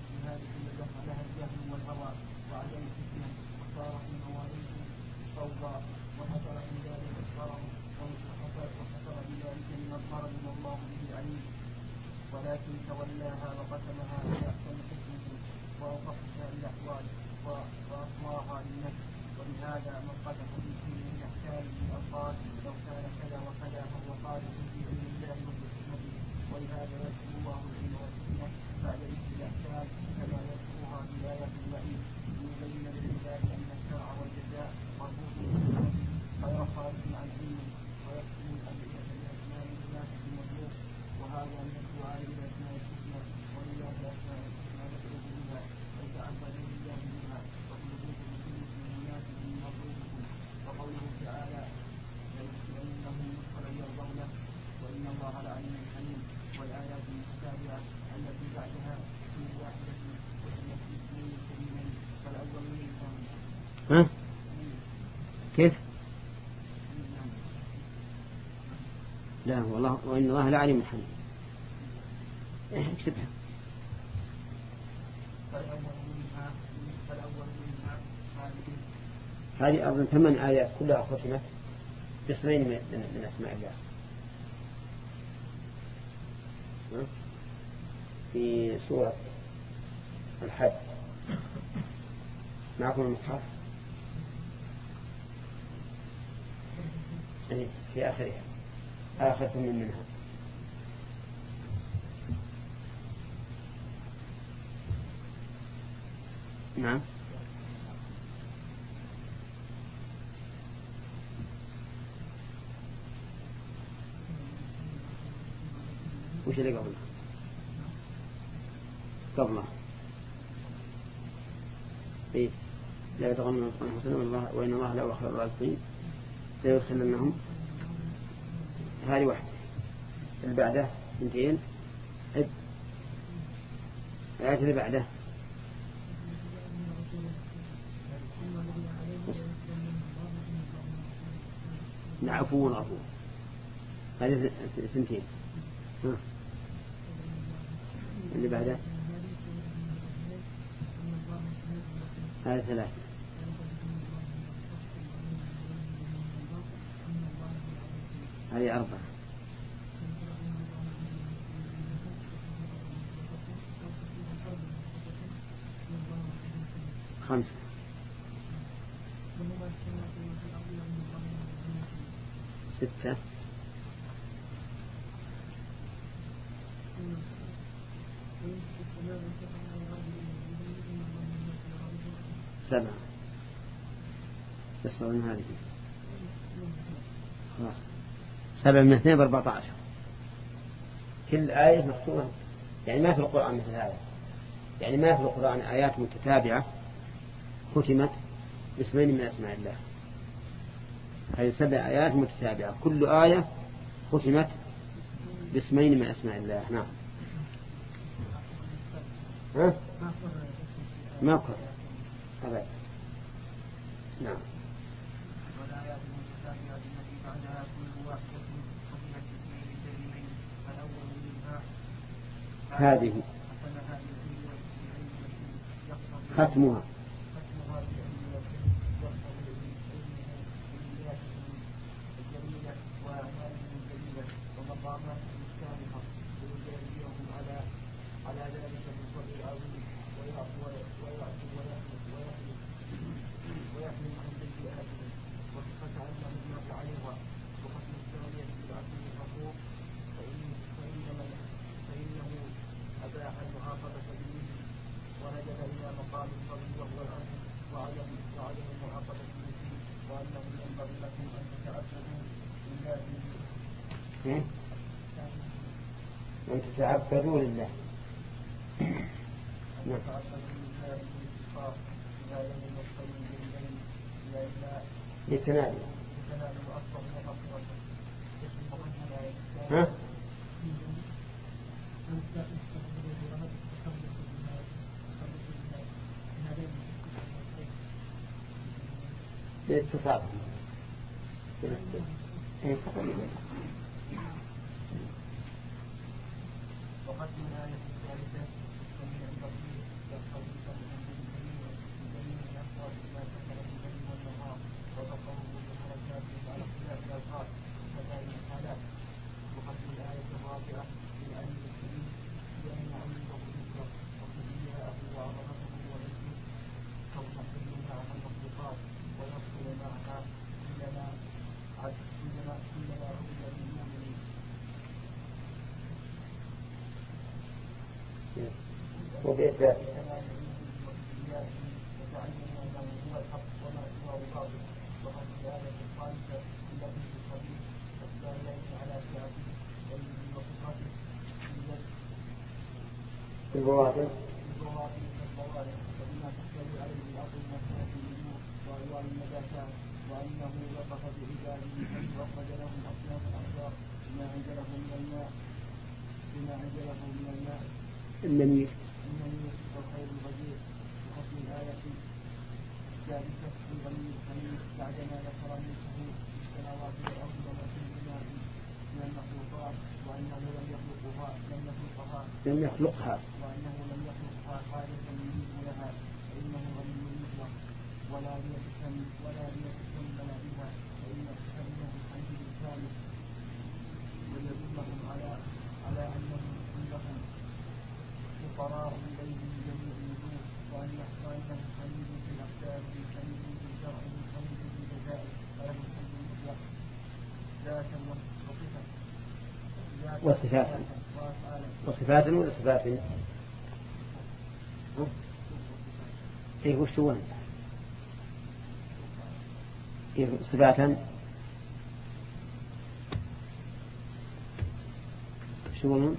ولكن تولاها وقسمها بأحسن حكمه وأوقفها للأحوال وأصواها للنفس ولهذا من قدح به من أحكام الألفاظ لو كان كذا وكذا فهو قادح في علم الله وبحكمته ولهذا يذكر الله العلم والحكمة بعد ذكر الأحكام كما يذكرها في آيات الوعيد ليبين للعباد أن الشرع والجزاء مربوط بالحكمة غير خارج عن علمه ويكتم الأدعية بأسماء الناس المخلوق وهذا من الدعاء بأسماء الحسنى ولله الأسماء الحسنى يطلب بها ويتعبد بالله بها ويطلب بكل اسم مناسب مطلوبكم وقوله تعالى ليسألنهم نصفا يرضونه وإن الله لعليم حليم والآيات المتتابعة التي بعدها في واحدة وهي في اثنين كريمين فالأول منهم ها؟ كيف؟ لا والله وإن الله لعليم حليم اكتبها هذه أظن ثمان آيات كلها ختمت باسمين من أسماء الله في سورة الحج. معكم المصحف يعني في آخرها آخر من منها نعم وش اللي قبله قبله إيه لا يتغنى حسنا الله وإن الله لا أخر الرازقين لا يدخلنهم هذه واحدة اللي بعده اثنتين عد الآية اللي بعده نعفو ونعفو هذه اثنتين اللي بعده هذه ثلاثة هذه أربعة خمسة ستة سبعة بس من هذه خلاص سبعة من اثنين بأربعة عشر كل آية مختومة يعني ما في القرآن مثل هذا يعني ما في القرآن آيات متتابعة ختمت باسمين من أسماء الله. هذه سبع آيات متتابعة كل آية ختمت باسمين من أسماء الله. نعم ها؟ ما قر أبدا. نعم والآيات المتتابعة التي بعدها كل واحدة ختمت باسمين كريمين فالأول منها هذه ختمها على ذلك بالصبر العظيم ويعفو ويعفو ويحمل عن سيئاتهم وصفة أنه مات عليها وختم الثانية بالعفو الغفور فإنما أن تتعبدوا لله. لتنالوا ها؟ بالاتصال وقد من آية الثالثة ومن البصير يقتضي فضلا بالجميع يقتضي ما سكن بالليل والنهار وتقوم بالحركات على اختلاف الأوقات وكذلك الحالات. وقد من الآية الرابعة للعلم الكريم بأن علمه ذكره وكبرياءه وعظمته وعلمه كونه معها المخلوقات ويصل معها كلما كلما كلما عبد بالمؤمنين. وبإثبات البواطن وأنه لطف بعباده وأخرج لهم أصناف الأنصار بما أنزله من الماء بما أنزله من الماء النمير النمير والخير الغزير. وحكم الآية الثالثة الغني الحميد بعدما ذكر منه السماوات والأرض وما فيهما من المخلوقات وأنه لم يخلقها لم يخلقها لم يخلقها وأنه لم يخلقها حاجة منه لها فإنه غني منها ولا ليتكلم ولا ليتكلم بها فإن فإنه الحميد الكامل ويدلهم على على أنهم كلهم فقراء إليه من جميع الوجوه وأنه حميد في الأقدار حميد في الشرع حميد في الجزاء وله الحمد المطلق ذاتا وصفة وصفات وصفات ولا صفات ايه وش هو ايه صفات شو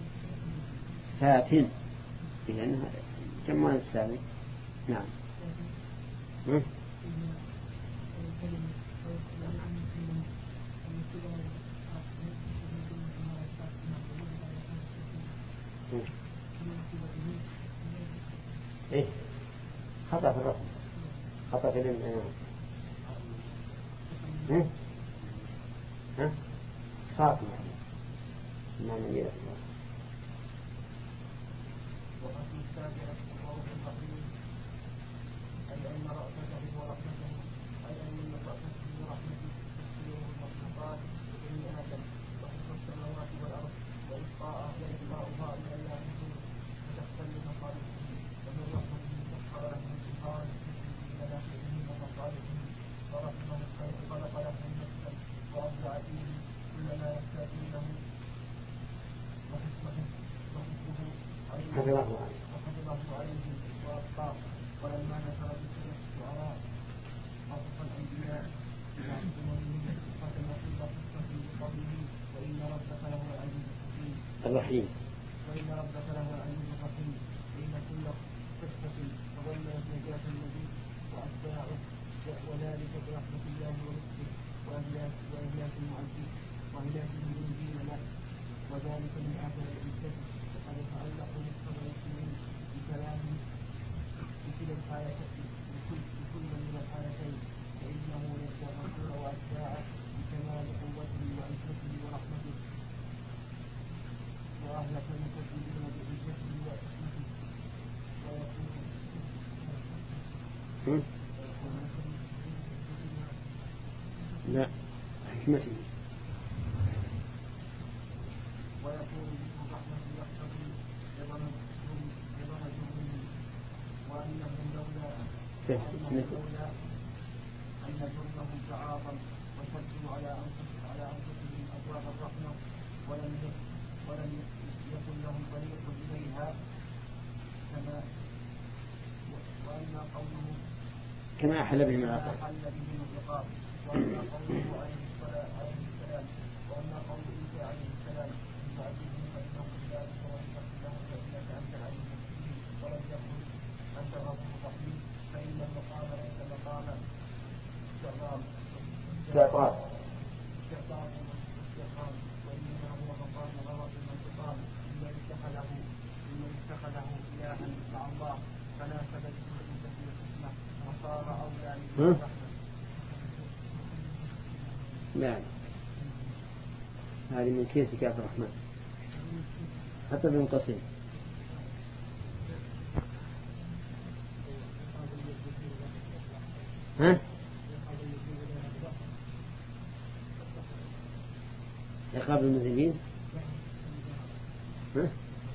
صفات لأنها جمع السابق. نعم م? إيه خطأ في الرسم خطأ في الإمام ها ها صافي ما من يسمع. وقد السابعة الله الرحيم أي أن رأسته ورحمته أي أن رأسته ورحمته تسير المخلوقات بني آدم وحفظ السماوات والأرض وإبقاء وإبقاؤها إلى الله وتختل مصالحه ومن رحمته سخر له الانتقال في منافعه ومصالحه ورحمه الخير خلق له نفسا وأبدع فيه كل ما يحتاجونه وحفظه وحفظه عليه وأبقاه. ولما نشر ذكر الشعراء خصص الأنبياء ختم كل قصة بقوله وإن ربك له العزيز الحكيم الرحيم وإن ربك له العزيز الحكيم فإن كل قصة تضمنت نجاة النبي وأتباعه وذلك برحمة الله ورزقه وإهلاك المعزين وهلاك المنزين له وذلك من آثار العزة وقد يتعلق مقتضى المسلمين بكلامه بكل الحالتين بكل من الحالتين فإنه يبدأ الرسول وأتباعه بكمال قوته وعزته ورحمته وأهلك المكذبين بعزته وحكمته ويكون لا حكمته ويكون من رحمة يقتضي لضمجهم وأنهم لولا لولا أن جرمهم تعاظم وشدوا على أنفسهم على أنفسهم أبواب الرحمة ولم ولم يكن لهم طريق إليها كما وأن قوله كما أحل بهم العقاب أحل بهم العقاب وأن قوله عليه السلام وأن قوله الله فناسبت العزة والحكمة وصار أولى بالرحمة. لا هذه من كيسك يا عبد الرحمن حتى بن قصير. ها عقاب المذنبين ها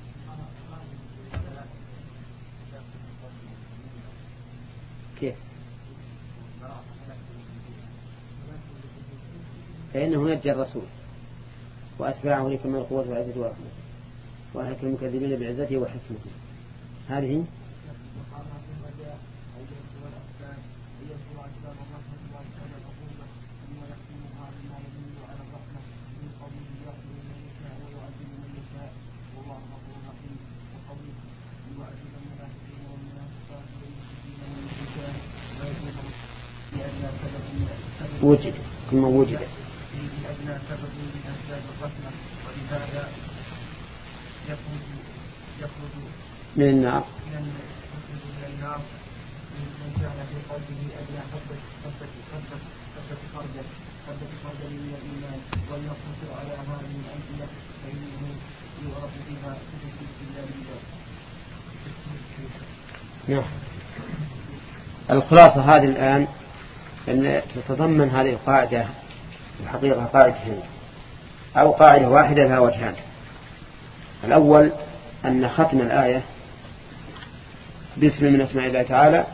كيف فإنه نجى الرسول وأتباعه لكمال القوة والعزة والرحمة وأهلك المكذبين بعزته وحكمته. هذه وجد كما وجد لأجل سبب من أسباب الرحمة ولهذا يخرج يخرج من النار من النار من كان في قلبه أدنى حبة حبة حبة حبة خردل حبة خردل من الإيمان وليقتصر على هذه الأمثلة فإنه يعرف بها في الاستدلال. نعم. الخلاصة هذه الآن أن تتضمن هذه القاعدة الحقيقة قاعدتين أو قاعدة واحدة لها وجهان. الأول أن ختم الآية باسم من أسماء الله تعالى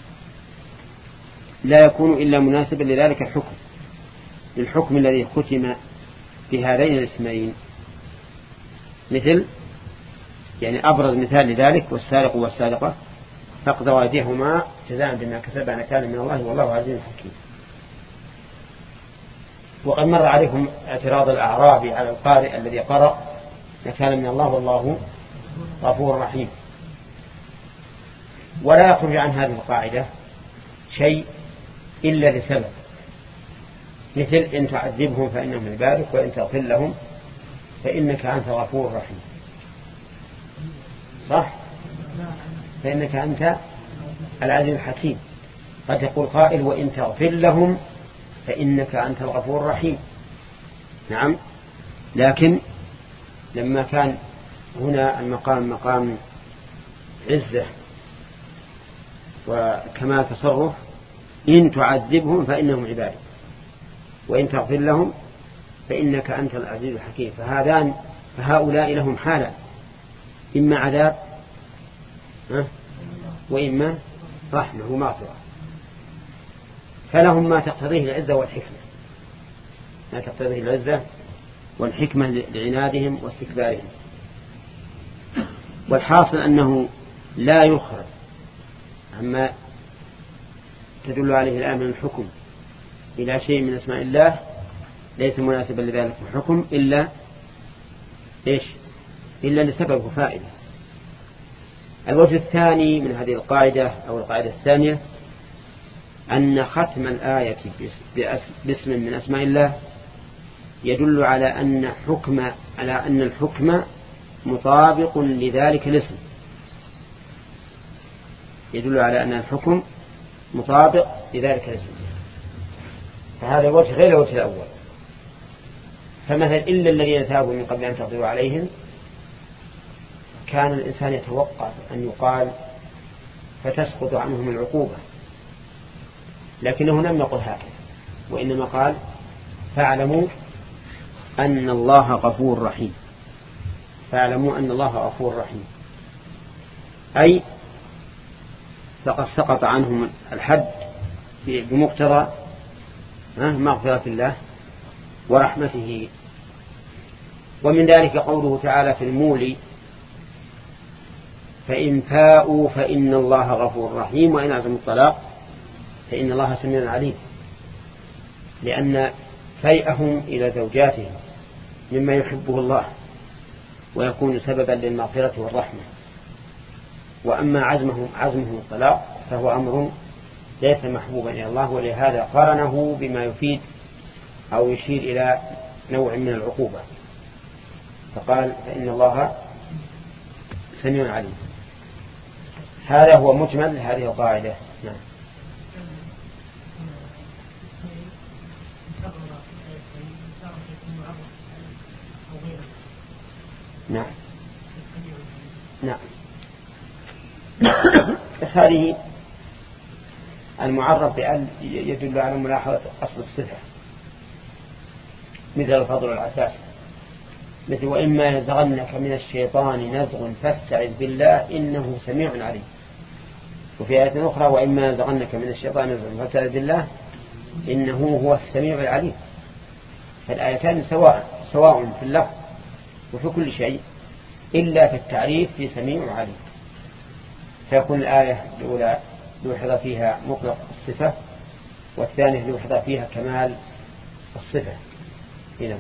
لا يكون إلا مناسبا لذلك الحكم للحكم الذي ختم بهذين الاسمين، مثل يعني أبرز مثال لذلك والسارق والسارقة فاقطعوا أيديهما جزاء بما كسبا نكالا من الله والله عزيز حكيم. وقد مر عليكم اعتراض الأعرابي على القارئ الذي قرأ نكالا من الله والله غفور رحيم. ولا يخرج عن هذه القاعدة شيء إلا لسبب، مثل إن تعذبهم فإنهم عبادك وإن تغفر لهم فإنك أنت غفور رحيم. صح؟ فإنك أنت العزيز الحكيم. قد يقول قائل وإن تغفر لهم فإنك أنت الغفور الرحيم. نعم، لكن لما كان هنا المقام مقام عزة وكمال تصرف، إن تعذبهم فإنهم عبادك وإن تغفر لهم فإنك أنت العزيز الحكيم. فهذان فهؤلاء لهم حالا، إما عذاب وإما رحمة ومغفرة، فلهم ما تقتضيه العزة والحكمة، ما تقتضيه العزة والحكمة لعنادهم واستكبارهم. والحاصل أنه لا يخرج عما تدل عليه الآن من الحكم إلى شيء من أسماء الله ليس مناسبا لذلك الحكم إلا إيش؟ إلا لسبب فائدة. الوجه الثاني من هذه القاعدة أو القاعدة الثانية أن ختم الآية باسم من أسماء الله يدل على أن حكم على أن الحكم مطابق لذلك الاسم، يدل على أن الحكم مطابق لذلك الاسم. فهذا وجه غير الوجه الأول. فمثل إلا الذين تابوا من قبل أن تقدروا عليهم كان الإنسان يتوقع أن يقال فتسقط عنهم العقوبة، لكنه لم يقل هكذا، وإنما قال فاعلموا أن الله غفور رحيم. فاعلموا أن الله غفور رحيم، أي فقد سقط عنهم الحد بمقتضى مغفرة الله ورحمته. ومن ذلك قوله تعالى في المولي فإن فاءوا فإن الله غفور رحيم وإن عزموا الطلاق فإن الله سميع عليم، لأن فيئهم إلى زوجاتهم مما يحبه الله ويكون سببا للمغفرة والرحمة. وأما عزمهم عزمهم الطلاق فهو أمر ليس محبوبا إلى الله، ولهذا قرنه بما يفيد أو يشير إلى نوع من العقوبة، فقال فإن الله سميع عليم. هذا هو مجمل هذه القاعدة. نعم. نعم نعم هذه المعرف بأن يدل على ملاحظة أصل الصفة، مثل الفضل والعساس، مثل وإما يزغنك من الشيطان نزغ فاستعذ بالله إنه سميع عليم. وفي آية أخرى وإما يزغنك من الشيطان نزغ فاستعذ بالله إنه هو السميع العليم. فالآيتان سواء سواء في اللفظ وفي كل شيء إلا في التعريف في سميع وعليم. فيكون الآية الأولى لوحظ فيها مطلق الصفة، والثانية لوحظ فيها كمال الصفة. إذن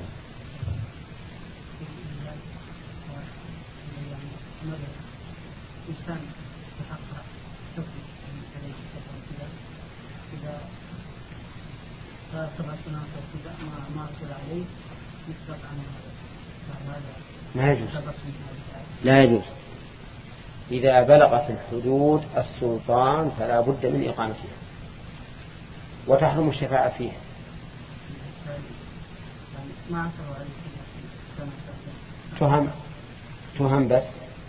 ما يجوز، لا يجوز. إذا بلغت الحدود السلطان فلا بد من إقامتها، وتحرم الشفاعة فيها. تهم تهم بس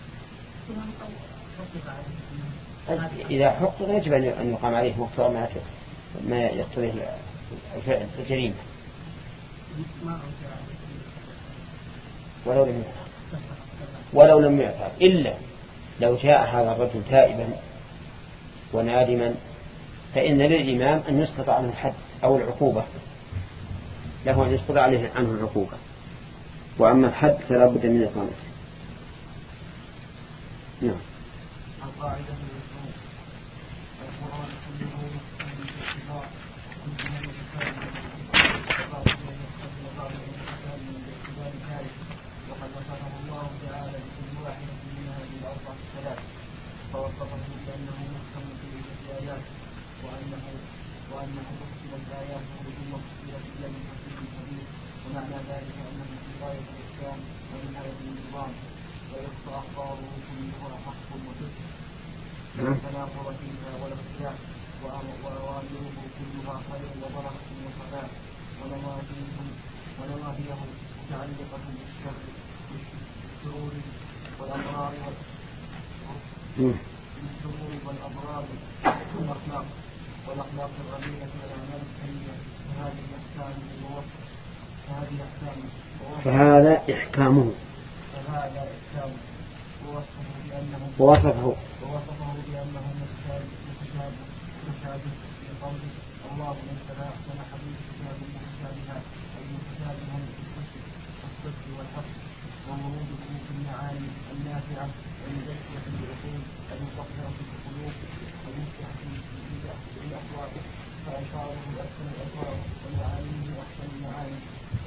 إذا حقق يجب أن يقام عليه مقتضى ما يقتضيه الفعل الجريمة ولو لم يفعل ولو لم يفعل إلا لو جاء هذا الرجل تائبا ونادما فإن للإمام أن يسقط عنه الحد أو العقوبة، له أن يسقط عليه عنه العقوبة، وأما الحد فلا بد من إقامته. نعم. القاعدة القرآن كله من الاستقراء وقد وصفه الله تعالى بكل واحدة من هذه الأربع الثلاث، فوصفه بأنه محكم في الآيات وأنه وأنه أحكمت آياته ثم فصلت إلى من حكيم خبير، ومعنى ذلك أنه في غاية الإحكام ونهاية النظام، ويخفى أخباره كلها حق وصدق لا تناقض فيها ولا اختلاف، وأوامره كلها خير وبركة وصلاة، ونواهيه متعلقة بالشر بالشرور والأمراض بالشرور والأمراض والأخلاق والأخلاق الرذيلة والأعمال السيئة. فهذه أحكام فهذه أحكام فهذا إحكامه فهذا إحكام ووصفه بأنه ووصفه ووصفه بأنه متشابه متشابه في قوله الله ليس لا أحسن حديث كتاب متشابها أي متشابها الصدق والحق، ووروده في المعاني النافعة والمزكية بالعقول المطهرة في القلوب والمفتحة في الأحوال، فألفاظه أحسن الألفاظ ومعانيه أحسن المعاني.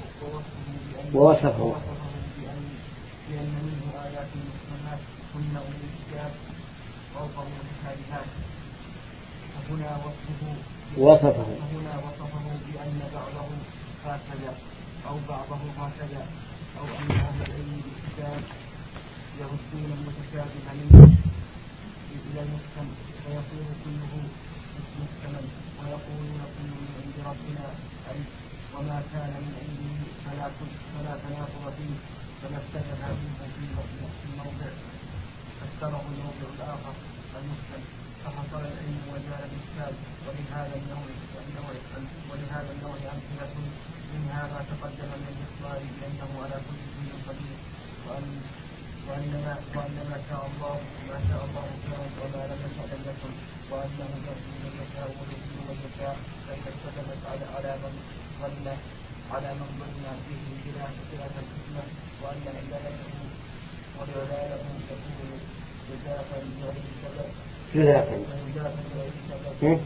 ووصفه بأن منه آيات محكمات هن أم الكتاب وأوفر متشابهات. فهنا وصفه وصفه فهنا وصفه بأن بعضه هكذا أو بعضه هكذا، أو أن أهل العلم بالكتاب يردون المتشابه منه إلى المحكم فيصير كله محكما، ويقولون كل من عند ربنا أي وما كان من عنده فلا تناقض فيه، فما استجب منه في الموضع فاستره الموضع الآخر المحكم، فحصل العلم وجاء الإشكال. ولهذا النوع ولهذا النوع أمثلة منها ما تقدم من الإخبار بأنه على كل شيء قدير، وأن وأنما وأنما شاء الله ما شاء الله كان وما لم يشأ لم يكن، وأنه يهدي من يشاء ويضل من يشاء، فإذا استدلت على على من ظن على من ظن فيه خلاف خلاف الحكمة، وأن عبادته وإعلانه تكون جزاء لغير سبب جزاء لغير سبب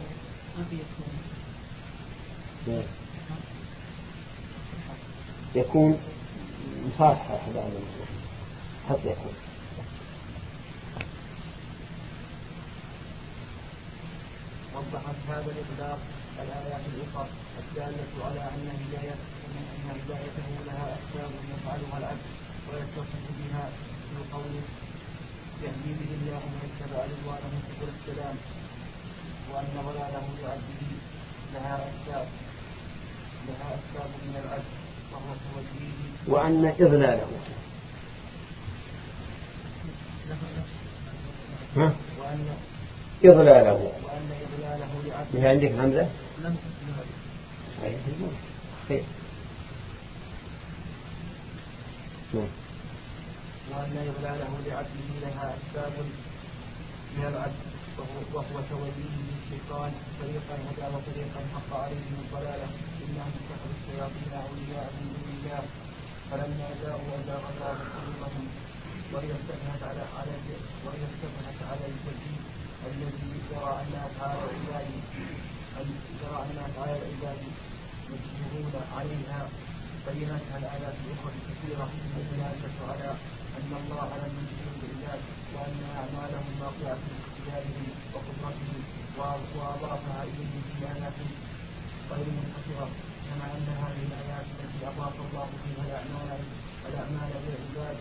يكون مصالحة هذا حتى يكون وضحت هذا الإطلاق الآيات الأخرى الدالة على أن هداية أن هدايته لها أسباب يفعلها العبد ويتصف بها في قوله يهدي به الله من اتبع رضوانه سبل السلام وأن ضلاله لعبده لها أسباب لها أسباب من العدل وهو توجيه وأن إضلاله ها؟ وأن إضلاله وأن إضلاله لعبده مش عندك همزة؟ لم تسلم أي خير وأن إضلاله لعبده لها أسباب من العدل وهو توليه للشيطان فريقا هدى وفريقا حق عليهم الضلالة إنهم اتخذوا الشياطين أولياء من دون الله فلما جاءوا أزاغ الله قلوبهم وإذا استبنت على على وإذا استبنت على الجديد الذي يرى أن أفعال العباد يرى أن أفعال العباد يجبرون عليها بينتها الآيات الأخرى كثيرة الدلالة على أن الله لم يشرك بالعباد وأن أعمالهم واقعة باختيارهم وقدرتهم وأضافها إليهم في آيات غير منحصرة كما أن هذه الآيات التي أضاف الله فيها الأعمال الأعمال للعباد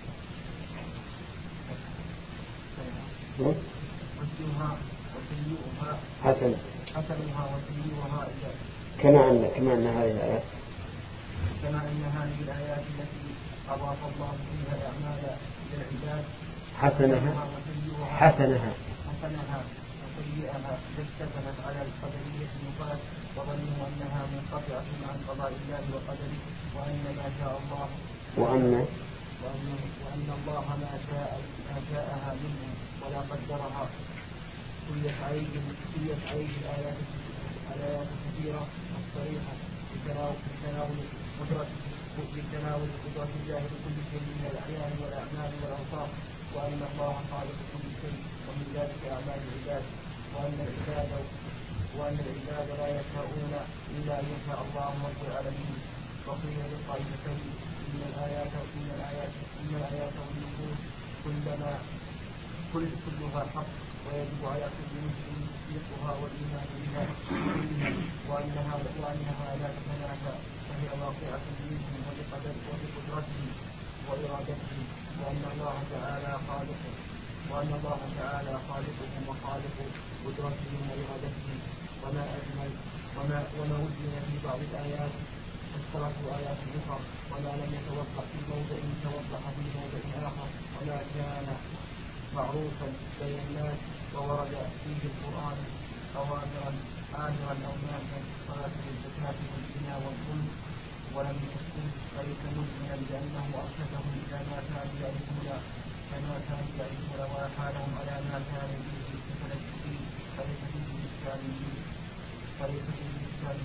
وسيئها وسيئها حسن حسنها وسيئها كما أن كما أن هذه الآيات كما أن هذه الآيات التي أضاف الله فيها الأعمال للعباد حسنها حسنها حسنها وسيئها تستفدت على القدرية النفاة وظنوا أنها منقطعة عن قضاء الله وقدره وأن ما شاء الله وأن وأن, وأن الله ما شاء ما شاءها منه ولا قدرها كلت عليه كلت عليه الآيات الآيات الكثيرة الصريحة بتناول قدرة بتناول قدرة الله لكل شيء من الأعيان والأعمال والأوصاف وأن الله خالق كل شيء ومن ذلك أعمال العباد وأن العباد وأن العباد لا يشاءون إلا أن يشاء الله رب العالمين وقيل للطائفتين إن الآيات إن الآيات إن الآيات والنصوص كلما كل كلها حق ويجب على كل مسلم تصديقها والإيمان بها وأنها وأنها لا تتنافى فهي واقعة بإذنه وبقدره وبقدرته وإرادته وأن الله تعالى خالقه وأن الله تعالى خالقهم وخالق قدرتهم وإرادتهم وما أجمل وما وما وجد في بعض الآيات فسرت آيات أخرى وما لم يتوضح في موضع توضح في موضع آخر وما كان معروفا بين الناس وورد فيه القرآن أوامرا آمرا أو ناهيا صلاة الزكاة والزنا والظلم ولم يحسن فليس مجملا لأنه أرشدهم إلى ما كانوا يعرفون كما كانوا يعرفون وأحالهم على ما كان به متلبسين فليس فيه إشكال فليس فيه إشكال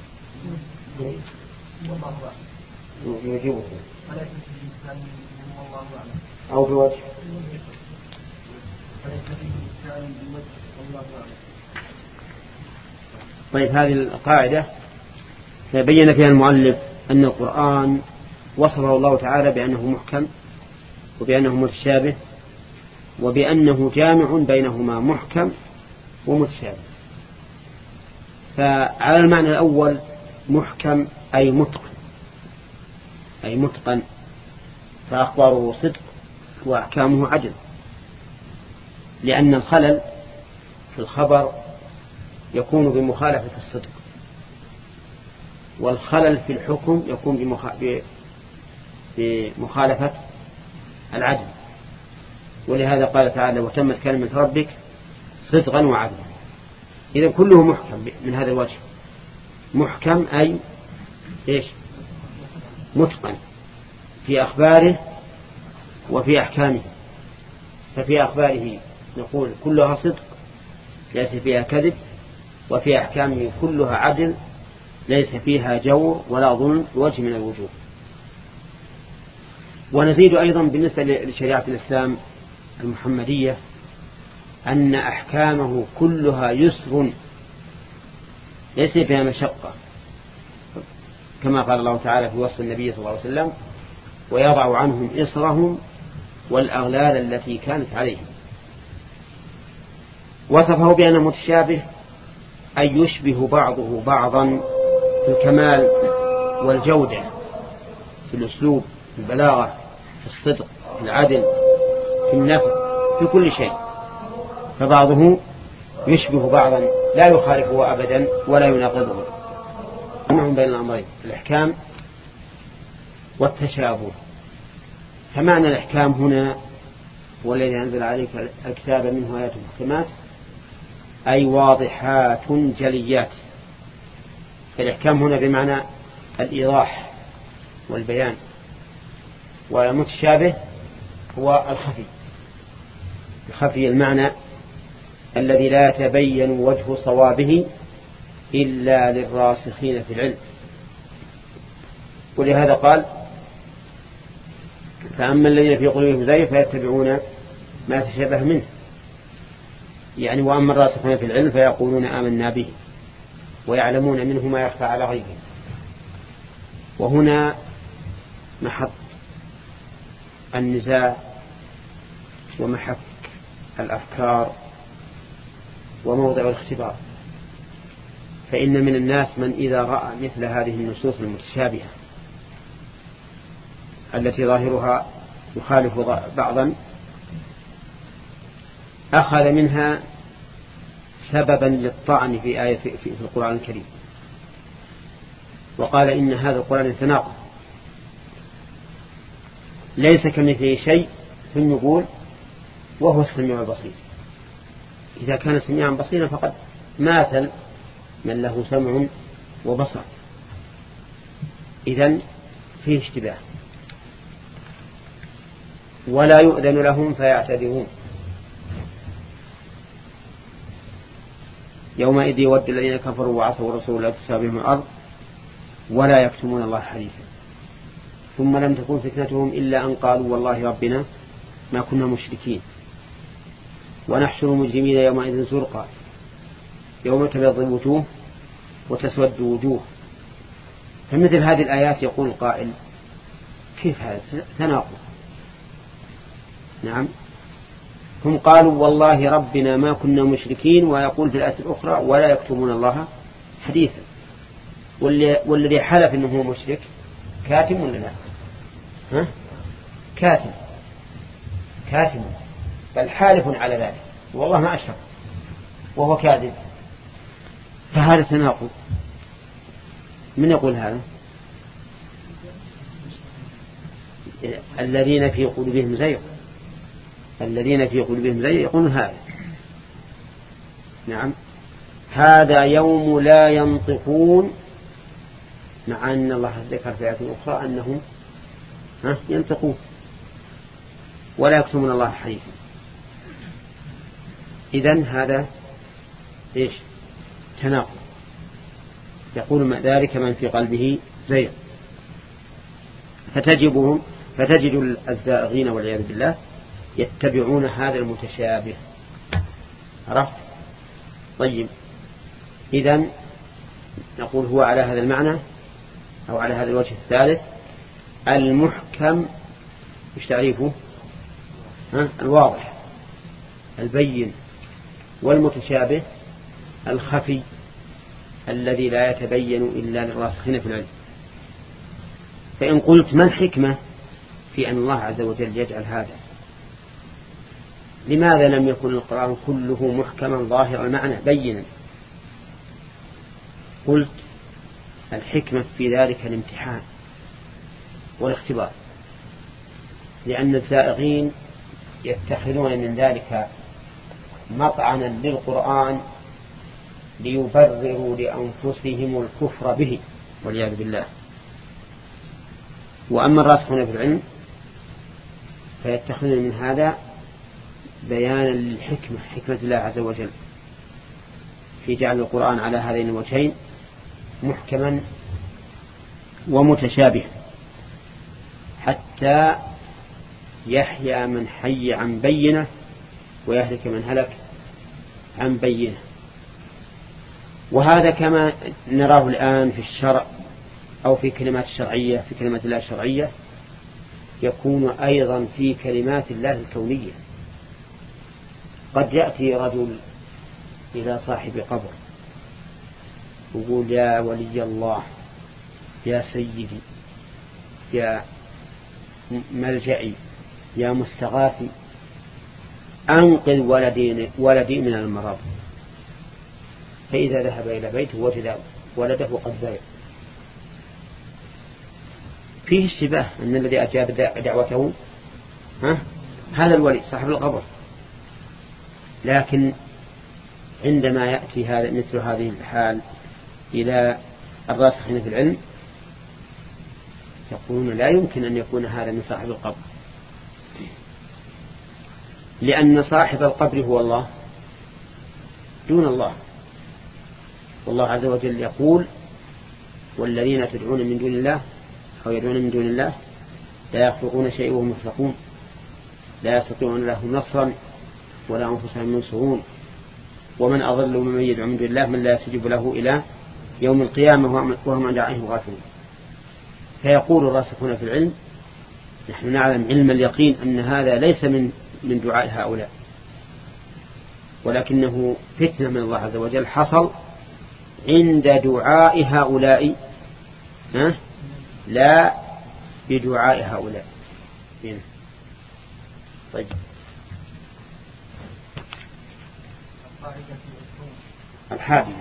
والله أعلم. يجيبه فليس فيه إشكال والله أعلم. أو بوجه طيب هذه القاعدة بين فيها المؤلف أن القرآن وصفه الله تعالى بأنه محكم وبأنه متشابه وبأنه جامع بينهما محكم ومتشابه. فعلى المعنى الأول محكم أي متقن أي متقن فأخباره صدق وأحكامه عدل لأن الخلل في الخبر يكون بمخالفة الصدق والخلل في الحكم يكون بمخالفة العدل ولهذا قال تعالى وتمت كلمة ربك صدقا وعدلا. إذن كله محكم من هذا الوجه محكم أي إيش متقن في أخباره وفي أحكامه. ففي أخباره نقول كلها صدق ليس فيها كذب وفي أحكامه كلها عدل ليس فيها جور ولا ظلم بوجه من الوجوه. ونزيد أيضا بالنسبة لشريعة الإسلام المحمدية أن أحكامه كلها يسر ليس فيها مشقة كما قال الله تعالى في وصف النبي صلى الله عليه وسلم ويضع عنهم إصرهم والأغلال التي كانت عليهم. وصفه بأنه متشابه أي يشبه بعضه بعضا في الكمال والجودة في الأسلوب في البلاغة في الصدق في العدل في النفع في كل شيء، فبعضه يشبه بعضا لا يخالفه أبدا ولا يناقضه. جمع بين الأمرين الإحكام والتشابه. فمعنى الإحكام هنا هو الذي أنزل عليك الكتاب منه آيات محكمات أي واضحات جليات. الإحكام هنا بمعنى الإيضاح والبيان، والمتشابه هو الخفي. الخفي المعنى الذي لا يتبين وجه صوابه إلا للراسخين في العلم. ولهذا قال فأما الذين في قلوبهم زيغ فيتبعون ما تشابه منه، يعني وأما الراسخون في العلم فيقولون آمنا به ويعلمون منه ما يخفى على غيره. وهنا محط النزاع ومحك الأفكار وموضع الاختبار. فإن من الناس من إذا رأى مثل هذه النصوص المتشابهة التي ظاهرها يخالف بعضا أخذ منها سببا للطعن في آية في القرآن الكريم، وقال إن هذا القرآن يتناقض ليس كمثله شيء، ثم يقول وهو السميع البصير. إذا كان سميعا بصيرا فقد ماثل من له سمع وبصر، إذن فيه اشتباه. ولا يؤذن لهم فيعتذرون يومئذ يود الذين كفروا وعصوا الرسول لا تساوي بهم الأرض ولا يكتمون الله حديثا ثم لم تكن فتنتهم إلا أن قالوا والله ربنا ما كنا مشركين ونحشر المجرمين يومئذ زرقا يوم تبيض الوجوه وتسود وجوه. فمثل هذه الآيات يقول القائل كيف هذا تناقض؟ نعم، هم قالوا والله ربنا ما كنا مشركين، ويقول في الآية الأخرى ولا يكتمون الله حديثا. والذي حلف إنه هو مشرك كاتم ولا لا؟ ها؟ كاتم كاتم بل حالف على ذلك والله ما أشرك وهو كاذب. فهذا تناقض. من يقول هذا؟ الذين في قلوبهم زيغ الذين في قلوبهم زيغ يقولون هذا. نعم، هذا يوم لا ينطقون، مع أن الله ذكر في آية أخرى أنهم ينطقون ولا يكتمون الله حديثا. إذن هذا إيش؟ تناقض. يقول ذلك من في قلبه زيغ. فتجبهم فتجد الزائغين والعياذ بالله يتبعون هذا المتشابه. عرفت؟ طيب، إذن نقول هو على هذا المعنى أو على هذا الوجه الثالث. المحكم ايش تعريفه؟ ها؟ الواضح البين، والمتشابه الخفي الذي لا يتبين إلا للراسخين في العلم. فإن قلت ما الحكمة في أن الله عز وجل يجعل هذا؟ لماذا لم يكن القرآن كله محكما ظاهر المعنى بينا؟ قلت الحكمة في ذلك الامتحان والاختبار، لأن الزائغين يتخذون من ذلك مطعنا للقرآن ليبرروا لأنفسهم الكفر به والعياذ بالله. وأما الراسخون في العلم فيتخذون من هذا بيانا للحكمة، حكمة الله عز وجل في جعل القرآن على هذين الوجهين محكما ومتشابها، حتى يحيى من حي عن بينه ويهلك من هلك عن بينه. وهذا كما نراه الآن في الشرع أو في كلمات الشرعية، في كلمات الله الشرعية يكون أيضا في كلمات الله الكونية. قد يأتي رجل إلى صاحب قبر يقول يا ولي الله، يا سيدي، يا ملجئي، يا مستغاثي، أنقذ ولدي, ولدي من المرض. فإذا ذهب إلى بيته وجد ولده وقد ذهب. فيه اشتباه أن الذي أجاب دعوته ها هذا الولي صاحب القبر، لكن عندما يأتي هذا مثل هذه الحال إلى الراسخين في العلم يقولون لا يمكن أن يكون هذا من صاحب القبر، لأن صاحب القبر هو الله دون الله. والله عز وجل يقول والذين تدعون من دون الله أو يدعون من دون الله لا يخلقون شيء وهم يخلقون لا يستطيعون لهم نصرا ولا أنفسهم ينصرون ومن أضل ممن يدعو من دون الله من لا يستجيب له إلى يوم القيامة وهم عن دعائهم غافلون. فيقول الراسخون في العلم نحن نعلم علم اليقين أن هذا ليس من من دعاء هؤلاء، ولكنه فتنة من الله عز وجل حصل عند دعاء هؤلاء لا بدعاء هؤلاء. طيب الحادية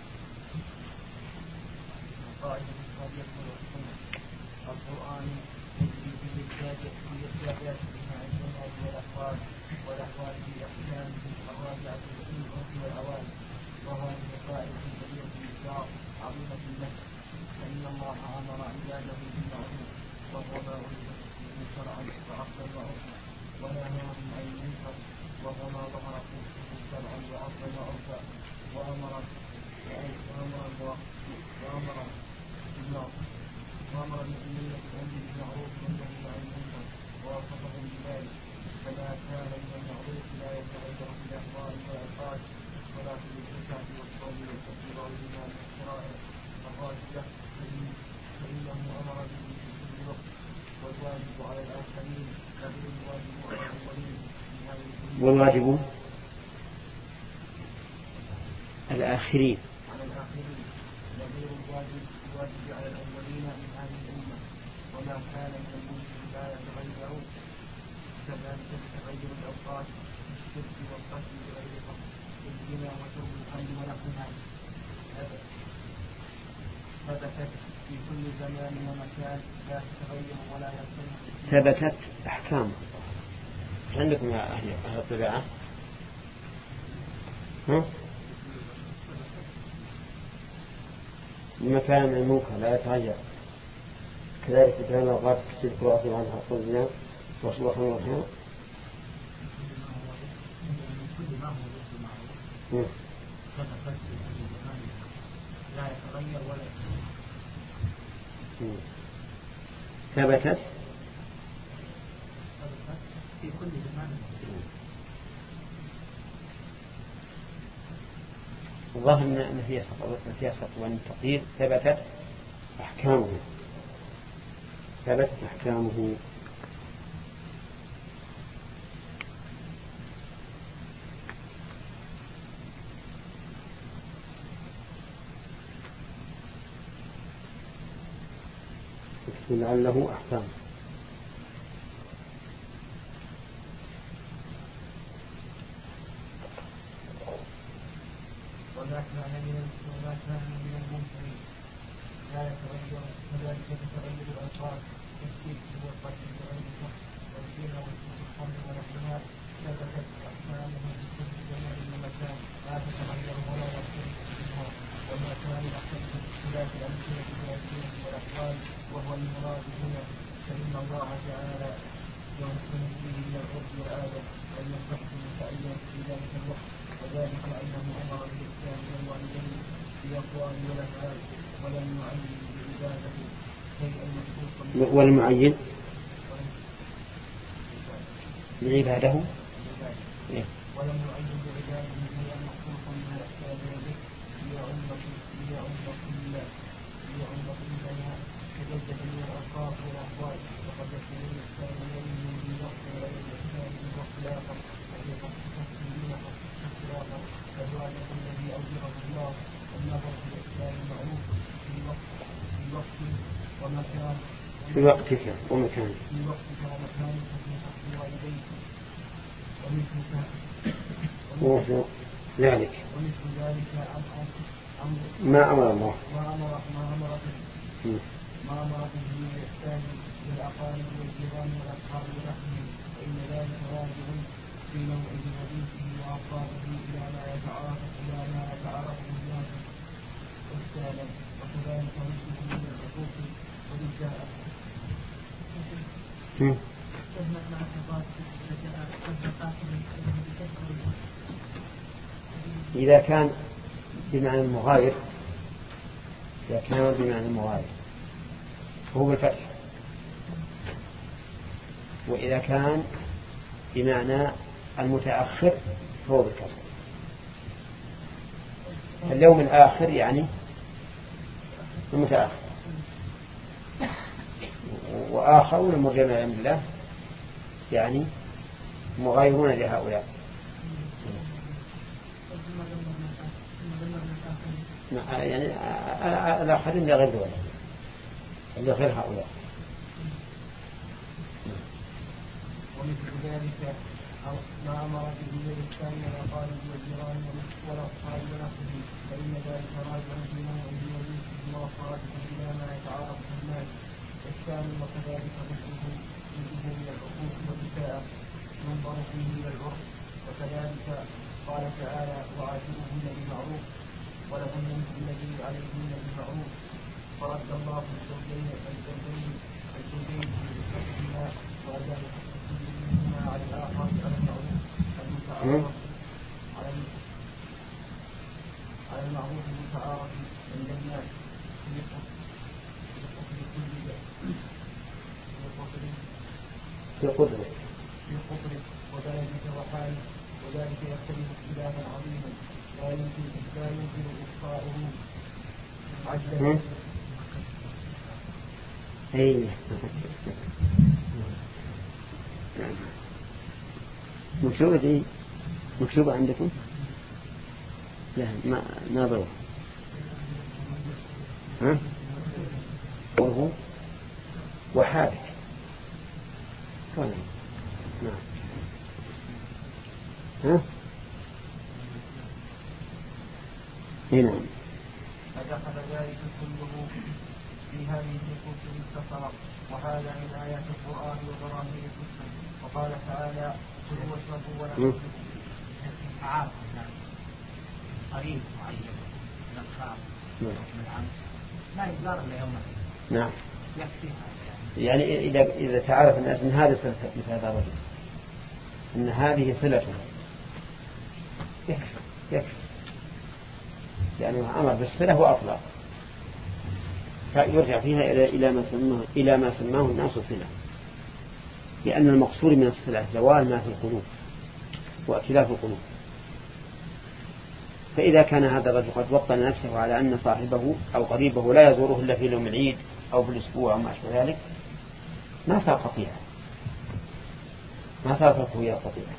القرآن يجري في الإرشادات مع الجمال والأحوال والأحوال في أحكامه الراجعة في الأرض والأوان، وهذه القاعدة كبيرة الإشراق عظيمة النفس، فإن الله أمر عباده بالمعروف وهو ما أريد شرعا وعقلا وعرفا، ونهاهم عن المنكر وهو ما ظهر فيه شرعا وعقلا وعرفا، وأمر وأمر وأمر بالمعروف وأمر المؤمنين بالأمر بالمعروف والنهي عن المنكر ووصفهم بذلك، فما كان من المعروف لا يتغير في الأحوال والأفعال ولا في الزكاة والصوم والكفر وغيرهما من الشرائع الراشدة، فإنه أمر به في كل وقت، والواجب على الآخرين غير الواجب على الأولين. والواجب الآخرين على الآخرين غير الواجب الواجب على الأولين من هذه الأمة، وما كان من الملك لا يتغير كذلك تغير الأوقات بالشرك والقتل بغير قصد بالزنا وشرب الخمر ونحوها ثبتت في كل زمان ومكان لا تتغير ولا يصح. ثبتت أحكام عندكم يا أهل الطباعة ها؟ المكان من المنكر لا يتغير، كذلك كان الأوقات الشرك وأثم عنها قلنا وصلح ونحن لا يتغير ولا يتغير. ثبتت في كل زمان. الظاهر أن فيها فيها سطر والتقدير ثبتت أحكامه ثبتت أحكامه. لعله أحكام. وما كان من الممكن لا يتغير، كذلك تتغير الألفاظ والشرك والقتل بغير شخص والزنا وشرب الخمر ونحوها، ثبتت أحكامها في كل زمان ومكان لا تتغير ولا يختلف منها. وما كان يختلف باختلاف الأمثلة والأسئلة والأحوال وهو المراد هنا، فإن الله تعالى يمكن فيه من العرف والعادة أن يصح متعين في ذلك الوقت، وذلك أنه أمر بالإحسان والوالدين بالأقوال والأفعال ولم يعين بعبادته شيئا مخصوصا. ولم يعين بعباده ولم يعين بعباده شيئا مخصوصا من الإحسان به ليعم كل ليعم كلنا كجدة من الأوقات والأحوال، وقد يكون الإحسان يوم من وقت غير الإحسان من وقت آخر، وفي وقت تفسيرين اختلافا، فذلك الذي أوجبه الله النظر في الإحسان المعروف في وقت في وقت ومكان في وقتك ومكان في وقتك ومكانك في حق والديك ومثل ذلك ومثل ذلك ما أمر الله ما أمر ما أمر به ما أمر به من الإحسان للأقارب والجيران والأصحاب ونحوهم فإن ذلك راجع في موعد حديثه وأفراده إلى ما يتعارف إلى ما يتعارف الناس والسالم وكذلك مثله من الحقوق والإساءة. إذا كان بمعنى المغاير إذا كان بمعنى المغاير فهو بالفتح، وإذا كان بمعنى المتأخر فهو بالكسر. اليوم الآخر يعني المتأخر، وآخرون المرجون على الله يعني مغايرون لهؤلاء. يعني الآخرين لغير ذلك اللي غير هؤلاء. ومثل ذلك ما أمر به الإحسان والأقارب والجيران والأصحاب ونحوه فإن ذلك راجع في موعده وجوده وأفراده إلى ما يتعارف الناس والإحسان وكذلك مثله مثله من العقوق والإساءة ينظر فيه إلى العرف. وكذلك قال تعالى وعاشروهن بالمعروف ولهن مثل الذي عليهن بالمعروف. فرد الله الزوجين الزوجين الزوجين بنفسهما وأجاب منهما على الآخر على المعروف المتعارف على المعروف المتعارف عند الناس في في قدره في قدره وذلك وحاله وذلك يختلف اختلافا عظيما لا يمكن لا يمكن إخفاؤه عجلا. أي مكتوبة دي مكتوبة عندكم؟ لا ما ما بروح. ها وهو وحالك طيب نعم. ها هنا فدخل ذلك كله في هذه النصوص المختصرة وهذا من آيات القرآن وبراهين السنة. وقال تعالى كلوا واشربوا ولا تسرفوا. تعارف قريب معين من الخاص من العام لا يزار الا يوم نعم يكفي يعني إذا إذا تعرف الناس من هذه صلة مثل هذا الرجل أن هذه صلة يكفي يكفي لأنه أمر بالصلة وأطلق فيرجع فيها إلى إلى ما سماه إلى ما سماه الناس صلة، لأن المقصود من الصلة زوال ما في القلوب وأتلاف القلوب. فإذا كان هذا الرجل قد وطن نفسه على أن صاحبه أو قريبه لا يزوره إلا في يوم العيد أو في الأسبوع أو ما أشبه ذلك ما صار قطيعة، ما صار فرقه قطيعة.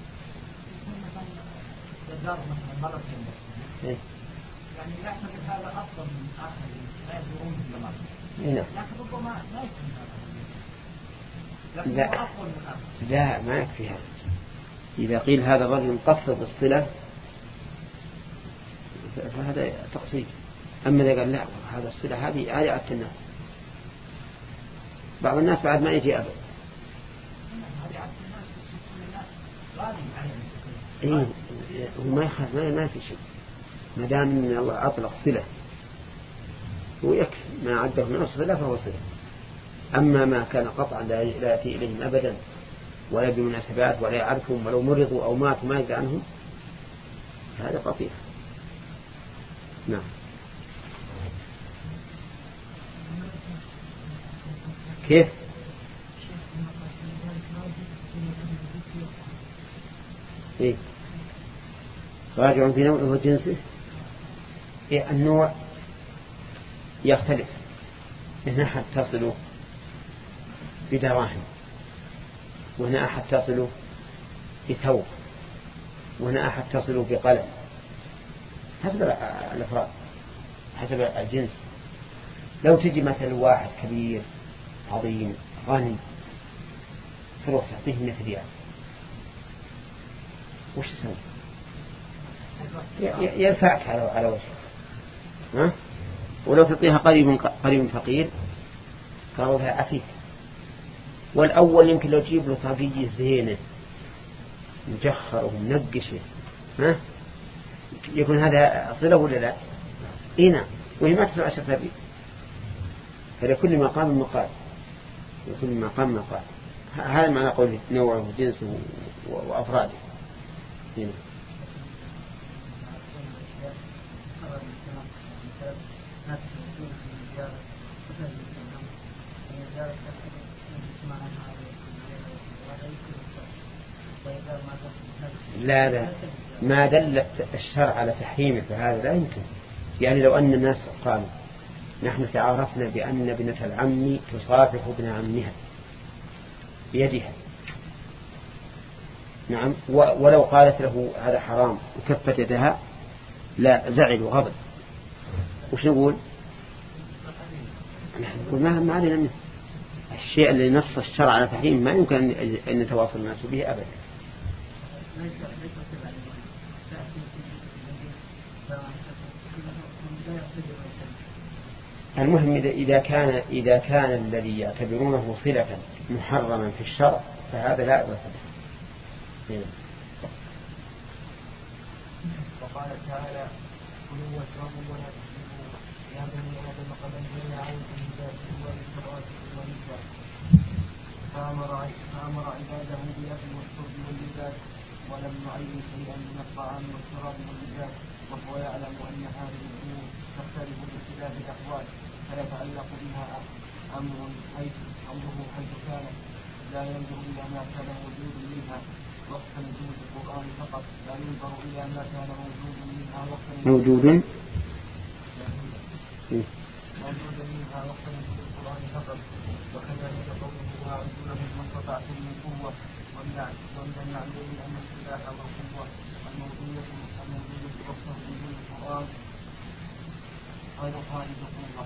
إيه؟ يعني يعتقد هذا أفضل من آخرين لا يزورون في المرض. إيه؟ لكن ربما لا يكون هذا. لا لا ما يكفي هذا. إذا قيل هذا الرجل مقصد الصلة فهذا تقصير. أما إذا قال لا هذا الصلة هذه عالية الناس، بعض الناس بعد ما يجي أبدا. إيه وما يخاف ما ما في شيء ما دام من الله أطلق صلة ويكفي ما عده من الصلة فهو صلة. أما ما كان قطعا لا يأتي إليهم أبدا ولا بمناسبات ولا يعرفهم ولو مرضوا أو ماتوا ما يدري عنهم هذا قطيع. نعم. كيف إيه راجع في نوعه وجنسه. إيه النوع يختلف. هنا أحد تصل بدراهم وهنا أحد تصل بثوب وهنا أحد تصل بقلم حسب الأفراد حسب الجنس. لو تجي مثل واحد كبير عظيم غني تروح تعطيه مئة ريال وش يسوي؟ يرفعك على على وجهك، ها؟ ولو تعطيها قريب قريب فقير قالوا لها عفيف. والأول يمكن لو تجيب له طاقية زينة مجخر ومنقشة، ها؟ يكون هذا صلة ولا لا؟ إيه نعم. وهي ما تسمع عشر تبي، فلكل مقام مقال، لكل مقام مقال. هذا معنى قوله نوعه وجنسه وأفراده. هنا لا لا ما دل الشرع على تحريمه فهذا لا يمكن. يعني لو أن الناس قالوا نحن تعارفنا بأن ابنة العم تصافح ابن عمها بيدها، نعم، ولو قالت له هذا حرام وكفت يدها لا زعل وغضب، وش نقول؟ نحن نقول ما علينا منه. الشيء اللي نص الشرع على تحريم ما يمكن أن نتواصل الناس به أبدا. المهم إذا كان إذا كان الذي يعتبرونه صلة محرما في الشرع فهذا لا بأس به. وقال تعالى: كلوا واشربوا ولا تسرفوا يا بني آدم قد أنزلنا عليكم لباسا وللقراءة والنساء، فأمر عباده بالأكل والشرب واللباس ولم يعين شيئا من الطعام والشراب واللباس، وهو يعلم أن هذه الأمور تختلف باختلاف الأحوال فيتعلق بها أمر حيث أمره حيث كان لا ينظر إلى ما كان موجود منها وقت نزول القرآن فقط، لا ينظر إلى ما كان موجود منها وقت موجود موجود منها وقت نزول القرآن فقط. وكذلك قوله وأعدوا من استطعتم من قوة، ومن المعلوم أن السلاح والقوة الموجودة الموجودة وقت نزول القرآن غير خارج القوة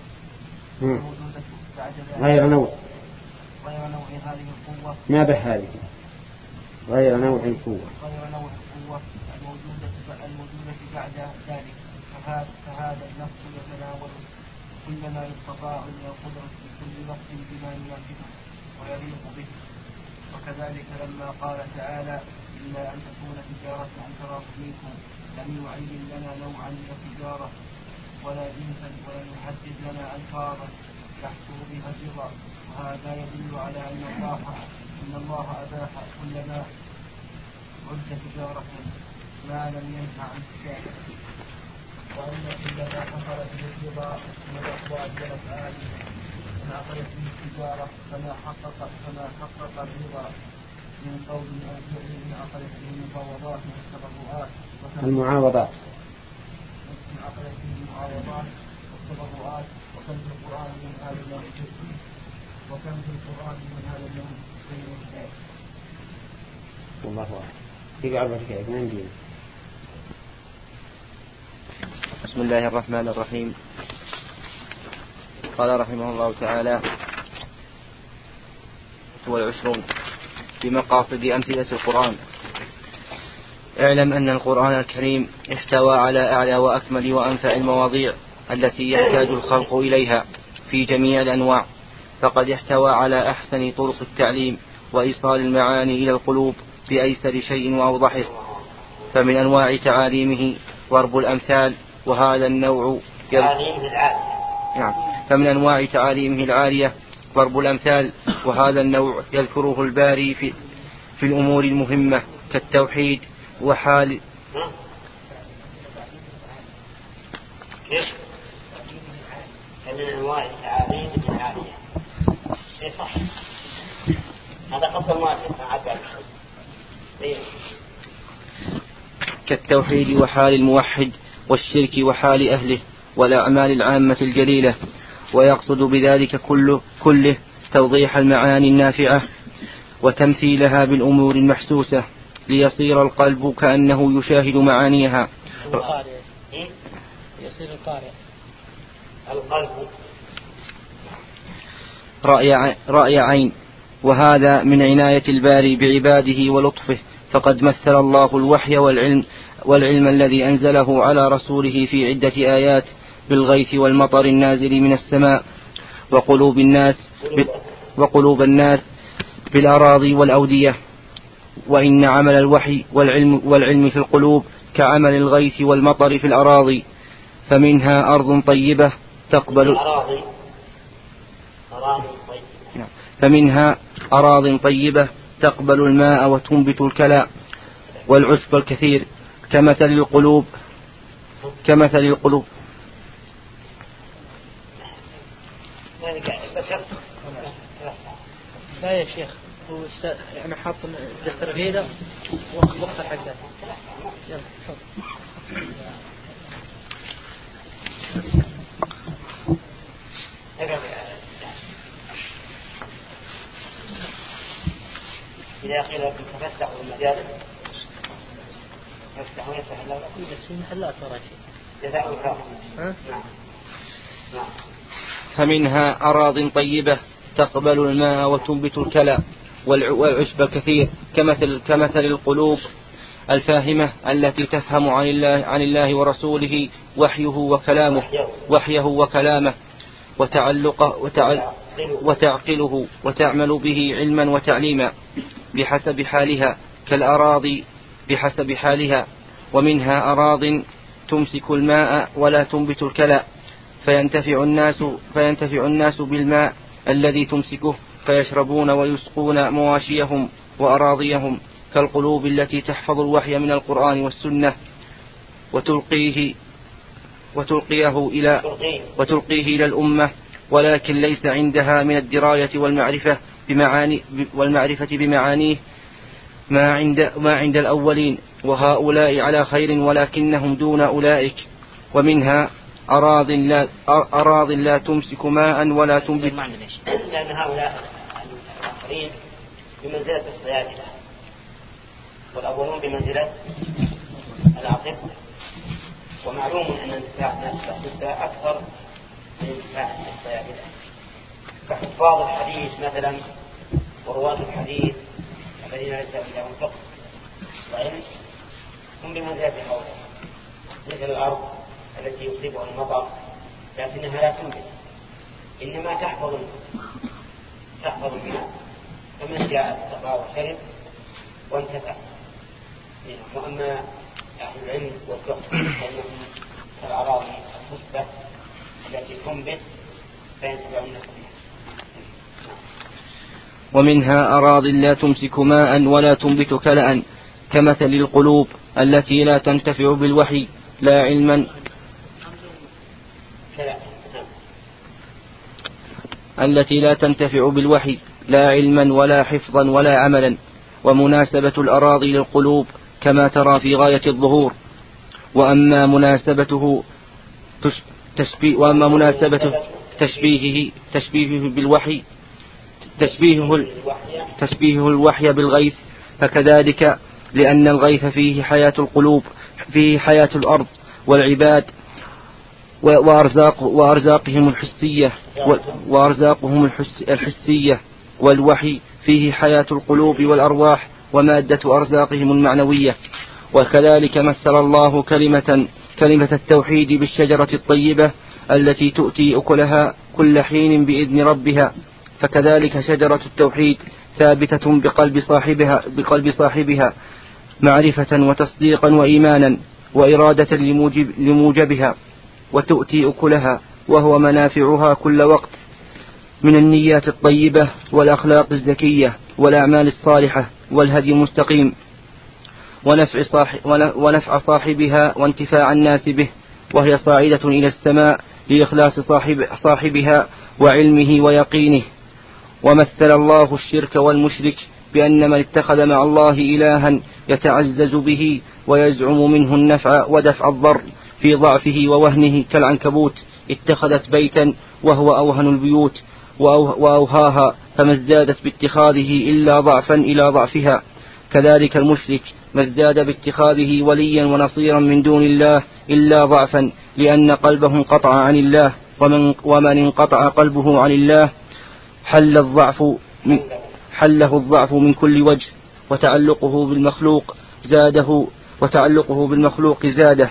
غير نوع غير نوع هذه القوة ما بهذه غير نوع القوة غير نوع القوة الموجودة الموجودة بعد ذلك. فهذا فهذا النص يتناول كل ما يستطاع من القدرة في كل نص بما يناسبه ويليق به. وكذلك لما قال تعالى: إلا أن تكون تجارة عن تراض منكم لم يعين لنا نوعا من التجارة ولا جنسا ولم يحدد لنا ألفاظا يحصل بها الرضا. وهذا يدل على أن الله إن الله أباح كل ما عد تجارة ما لم ينهى عن تجارة، وأن كل ما حصل به الرضا من الأقوال والأفعال انعقدت به التجارة فما حقق فما حقق الرضا من قول أو فعل انعقدت به المفاوضات والتبرعات المعاوضات انعقدت به المعاوضات والتبرعات. وكم في القرآن من هذا النوع وكم في القرآن من هذا النوع غير الشيء. والله أعلم. في بعض الحكايات ما ندينا. بسم الله الرحمن الرحيم. قال رحمه الله تعالى: والعشرون بمقاصد أمثلة القرآن. اعلم أن القرآن الكريم احتوى على أعلى وأكمل وأنفع المواضيع التي يحتاج الخلق إليها في جميع الأنواع، فقد احتوى على أحسن طرق التعليم وإيصال المعاني إلى القلوب بأيسر شيء وأوضحه. فمن أنواع تعاليمه ضرب الأمثال، وهذا النوع نعم فمن أنواع تعاليمه العالية ضرب الأمثال، وهذا النوع يذكره الباري في, في الأمور المهمة كالتوحيد وحال من أنواع التعاليم العالية. صح، هذا قصد موافق عبر كالتوحيد وحال الموحد والشرك وحال أهله والأعمال العامة الجليلة. ويقصد بذلك كله, كله توضيح المعاني النافعة وتمثيلها بالأمور المحسوسة ليصير القلب كأنه يشاهد معانيها. يصير القارئ القلب رأي, رأي عين. وهذا من عناية الباري بعباده ولطفه فقد مثل الله الوحي والعلم والعلم الذي أنزله على رسوله في عدة آيات بالغيث والمطر النازل من السماء وقلوب الناس وقلوب الناس بالأراضي والأودية. وإن عمل الوحي والعلم, والعلم في القلوب كعمل الغيث والمطر في الأراضي، فمنها أرض طيبة تقبل فمنها أراض طيبة تقبل الماء وتنبت الكلى والعشب الكثير كمثل القلوب كمثل القلوب لا يا شيخ هو أنا حاط دفتر غيدا وقت الحق ده. يلا تفضل. إذا قيل لكم تفتحوا المجالس يفتحون يفتح الله لكم بس في محلات وراء شيء جزاء الكرام. فمنها أراض طيبة تقبل الماء وتنبت الكلى والعشب الكثير كمثل, كمثل القلوب الفاهمة التي تفهم عن الله, عن الله ورسوله وحيه وكلامه وحيه وكلامه وتعلقه وتعل وتعقله وتعمل به علما وتعليما بحسب حالها كالأراضي بحسب حالها. ومنها أراض تمسك الماء ولا تنبت الكلى فينتفع الناس, فينتفع الناس بالماء الذي تمسكه فيشربون ويسقون مواشيهم وأراضيهم كالقلوب التي تحفظ الوحي من القرآن والسنة وتلقيه وتلقيه إلى وتلقيه إلى الأمة، ولكن ليس عندها من الدراية والمعرفة بمعاني والمعرفة بمعانيه ما عند ما عند الأولين، وهؤلاء على خير ولكنهم دون أولئك. ومنها أراض لا أراض لا تمسك ماء ولا تنبت، لأن هؤلاء الآخرين بمنزلة الصيادلة والأولون بمنزلة العاصفة، ومعلوم أن انتفاع الناس أكثر من انتفاع الصيادلة. فحفاظ الحديث مثلا ورواة الحديث الذين ليس عندهم فقه وعلم هم بمنزلة حوله، مثل الأرض التي يصيبها المطر لكنها لا تنبت، إنما تحفظ تحفظ الماء، فمن جاء استقى وشرب وانتفع. وأما أهل العلم والفقه فإنهم كالأراضي الخصبة التي تنبت فينتفع الناس بها. ومنها أراض لا تمسك ماء ولا تنبت كلأ كمثل القلوب التي لا تنتفع بالوحي لا علما التي لا تنتفع بالوحي لا علما ولا حفظا ولا عملا. ومناسبة الأراضي للقلوب كما ترى في غاية الظهور. وأما مناسبته تشبيه وأما مناسبة تشبيهه تشبيهه بالوحي تشبيهه تشبيهه الوحي بالغيث فكذلك، لأن الغيث فيه حياة القلوب، فيه حياة الأرض والعباد وأرزاق وأرزاقهم الحسية وأرزاقهم الحسية، والوحي فيه حياة القلوب والأرواح ومادة أرزاقهم المعنوية. وكذلك مثل الله كلمة كلمة التوحيد بالشجرة الطيبة التي تؤتي أكلها كل حين بإذن ربها، فكذلك شجرة التوحيد ثابتة بقلب صاحبها بقلب صاحبها معرفة وتصديقا وإيمانا وإرادة لموجب لموجبها، وتؤتي أكلها وهو منافعها كل وقت من النيات الطيبة والأخلاق الزكية والأعمال الصالحة والهدي المستقيم ونفع, صاحب ونفع صاحبها وانتفاع الناس به، وهي صاعدة إلى السماء لإخلاص صاحب صاحبها وعلمه ويقينه. ومثل الله الشرك والمشرك بأن من اتخذ مع الله إلها يتعزز به ويزعم منه النفع ودفع الضر في ضعفه ووهنه كالعنكبوت اتخذت بيتا وهو أوهن البيوت وأوهاها فما ازدادت باتخاذه إلا ضعفا إلى ضعفها. كذلك المشرك ما ازداد باتخاذه وليا ونصيرا من دون الله إلا ضعفا، لأن قلبه انقطع عن الله، ومن, ومن انقطع قلبه عن الله حل الضعف من حله الضعف من كل وجه، وتعلقه بالمخلوق زاده وتعلقه بالمخلوق زاده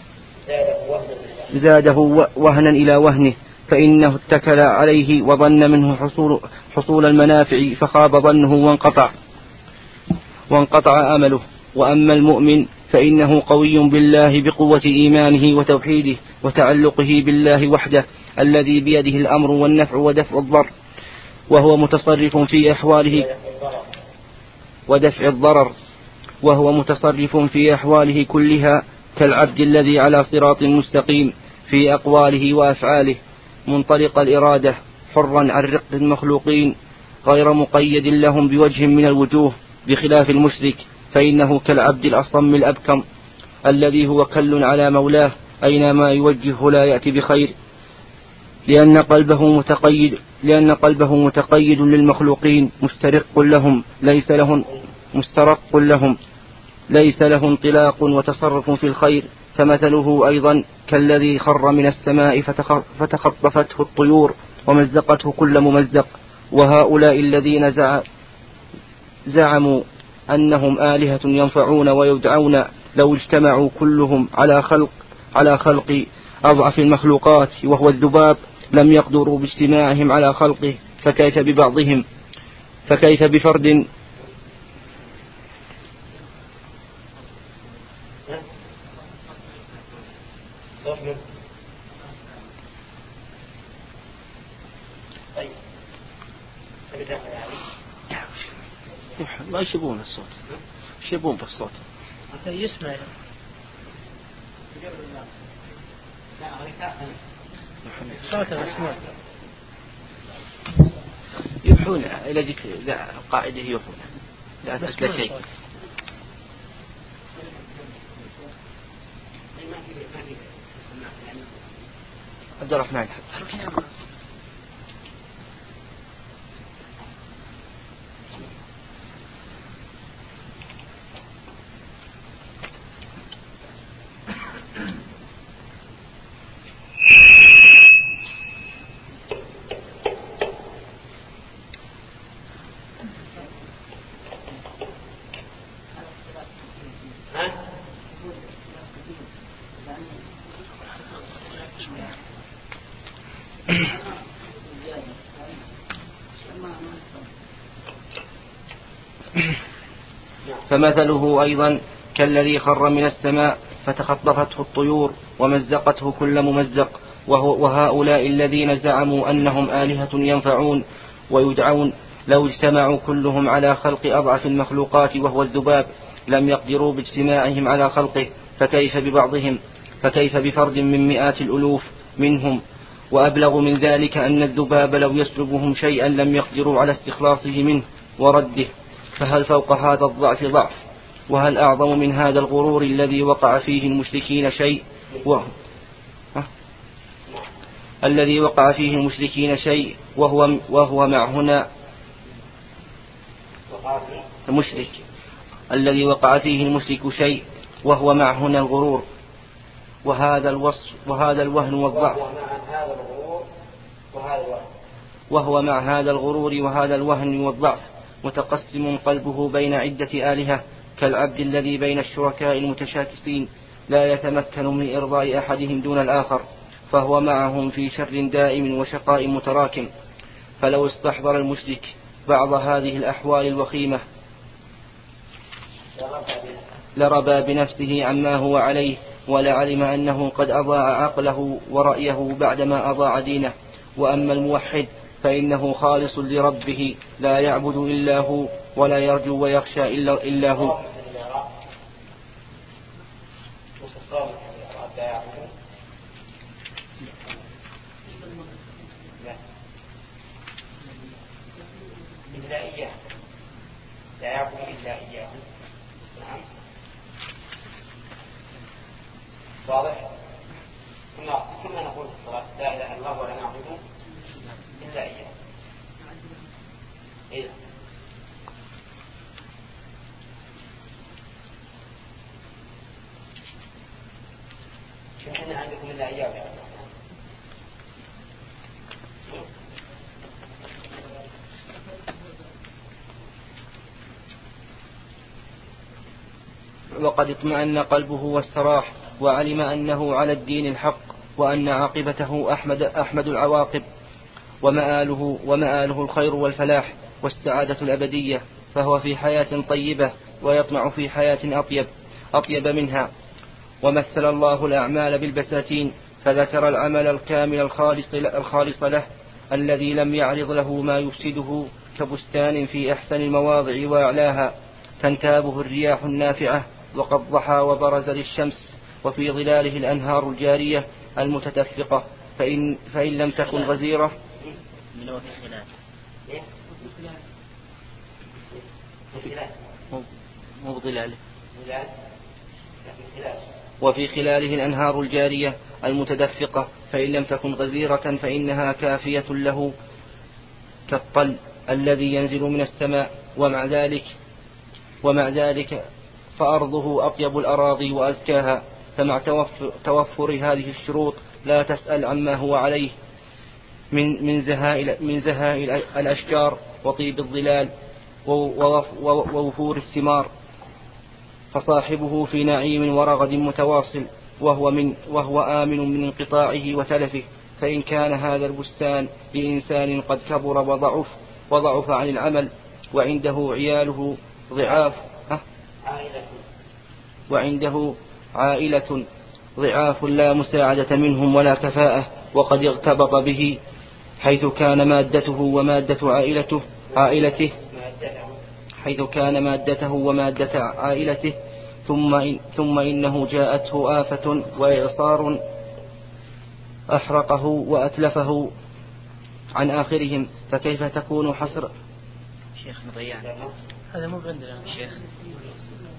زاده وهنا إلى وهنه، فإنه اتكل عليه وظن منه حصول, حصول المنافع فخاب ظنه وانقطع وانقطع أمله. وأما المؤمن فإنه قوي بالله بقوة إيمانه وتوحيده وتعلقه بالله وحده الذي بيده الأمر والنفع ودفع الضر، وهو متصرف في أحواله ودفع الضرر وهو متصرف في أحواله كلها كالعبد الذي على صراط مستقيم في أقواله وأفعاله منطلق الإرادة حرا عن رق المخلوقين غير مقيد لهم بوجه من الوجوه، بخلاف المشرك فإنه كالعبد الأصم الأبكم الذي هو كل على مولاه أينما يوجهه لا يأتي بخير، لأن قلبه متقيد لأن قلبه متقيد للمخلوقين مسترق لهم ليس لهم مسترق لهم ليس له انطلاق وتصرف في الخير. فمثله أيضا كالذي خر من السماء فتخطفته الطيور ومزقته كل ممزق. وهؤلاء الذين زعموا أنهم آلهة ينفعون ويدعون لو اجتمعوا كلهم على خلق على خلق أضعف المخلوقات وهو الذباب لم يقدروا باجتماعهم على خلقه، فكيف ببعضهم فكيف بفرد ما يشبون الصوت يشبون بالصوت حتى يسمع صوت الأسماء يوحون إلى ذيك القاعدة يوحون لا تسلا شيء. عبد الرحمن فمثله أيضا كالذي خر من السماء فتخطفته الطيور ومزقته كل ممزق. وهؤلاء الذين زعموا أنهم آلهة ينفعون ويدعون لو اجتمعوا كلهم على خلق أضعف المخلوقات وهو الذباب لم يقدروا باجتماعهم على خلقه، فكيف ببعضهم فكيف بفرد من مئات الألوف منهم. وأبلغ من ذلك أن الذباب لو يسلبهم شيئا لم يقدروا على استخلاصه منه ورده، فهل فوق هذا الضعف ضعف؟ وهل أعظم من هذا الغرور الذي وقع فيه المشركين شيء وهو الذي وقع فيه المشركين شيء وهو وهو مع هنا مشرك الذي وقع فيه المشرك شيء وهو مع هنا الغرور وهذا الوصف وهذا الوهن والضعف وهو مع هذا الغرور وهذا الوهن والضعف متقسم قلبه بين عدة آلهة كالعبد الذي بين الشركاء المتشاكسين لا يتمكن من إرضاء أحدهم دون الآخر، فهو معهم في شر دائم وشقاء متراكم. فلو استحضر المشرك بعض هذه الأحوال الوخيمة لربى بنفسه عما هو عليه ولعلم أنه قد أضاع عقله ورأيه بعدما أضاع دينه. وأما الموحد فإنه خالص لربه لا يعبد إلا هو ولا يرجو ويخشى إلا, إلا هو. لا يعبد إلا إياه. نعم واضح. كنا كنا نقول في الصلاة لا إله إلا الله ولا نعبد إلا إياه. إيه شو إحنا عندكم إلا إياه يا رب. وقد اطمأن قلبه واستراح وعلم أنه على الدين الحق وأن عاقبته أحمد, أحمد العواقب ومآله, ومآله الخير والفلاح والسعادة الأبدية، فهو في حياة طيبة ويطمع في حياة أطيب, أطيب منها. ومثل الله الأعمال بالبساتين، فذكر العمل الكامل الخالص, الخالص له الذي لم يعرض له ما يفسده، كبستان في أحسن المواضع وأعلاها تنتابه الرياح النافعة وقد ضحى وبرز للشمس، وفي ظلاله الأنهار الجارية المتدفقة، فإن, فإن لم تكن غزيرة مو ظلاله وفي خلاله الأنهار الجارية المتدفقة، فإن لم تكن غزيرة فإنها كافية له كالطل الذي ينزل من السماء. ومع ذلك ومع ذلك فأرضه أطيب الأراضي وأزكاها، فمع توفر, توفر هذه الشروط لا تسأل عما هو عليه من من زهائل من زهائل الأشجار وطيب الظلال ووفور الثمار، فصاحبه في نعيم ورغد متواصل، وهو من وهو آمن من انقطاعه وتلفه. فإن كان هذا البستان لإنسان قد كبر وضعف وضعف عن العمل وعنده عياله ضعاف وعنده عائلة ضعاف لا مساعدة منهم ولا كفاءة، وقد اغتبط به حيث كان مادته ومادة عائلته عائلته حيث كان مادته ومادة عائلته ثم, إن ثم إنه جاءته آفة وإعصار أحرقه وأتلفه عن آخرهم، فكيف تكون حسر شيخ مضيان هذا مو عندنا شيخ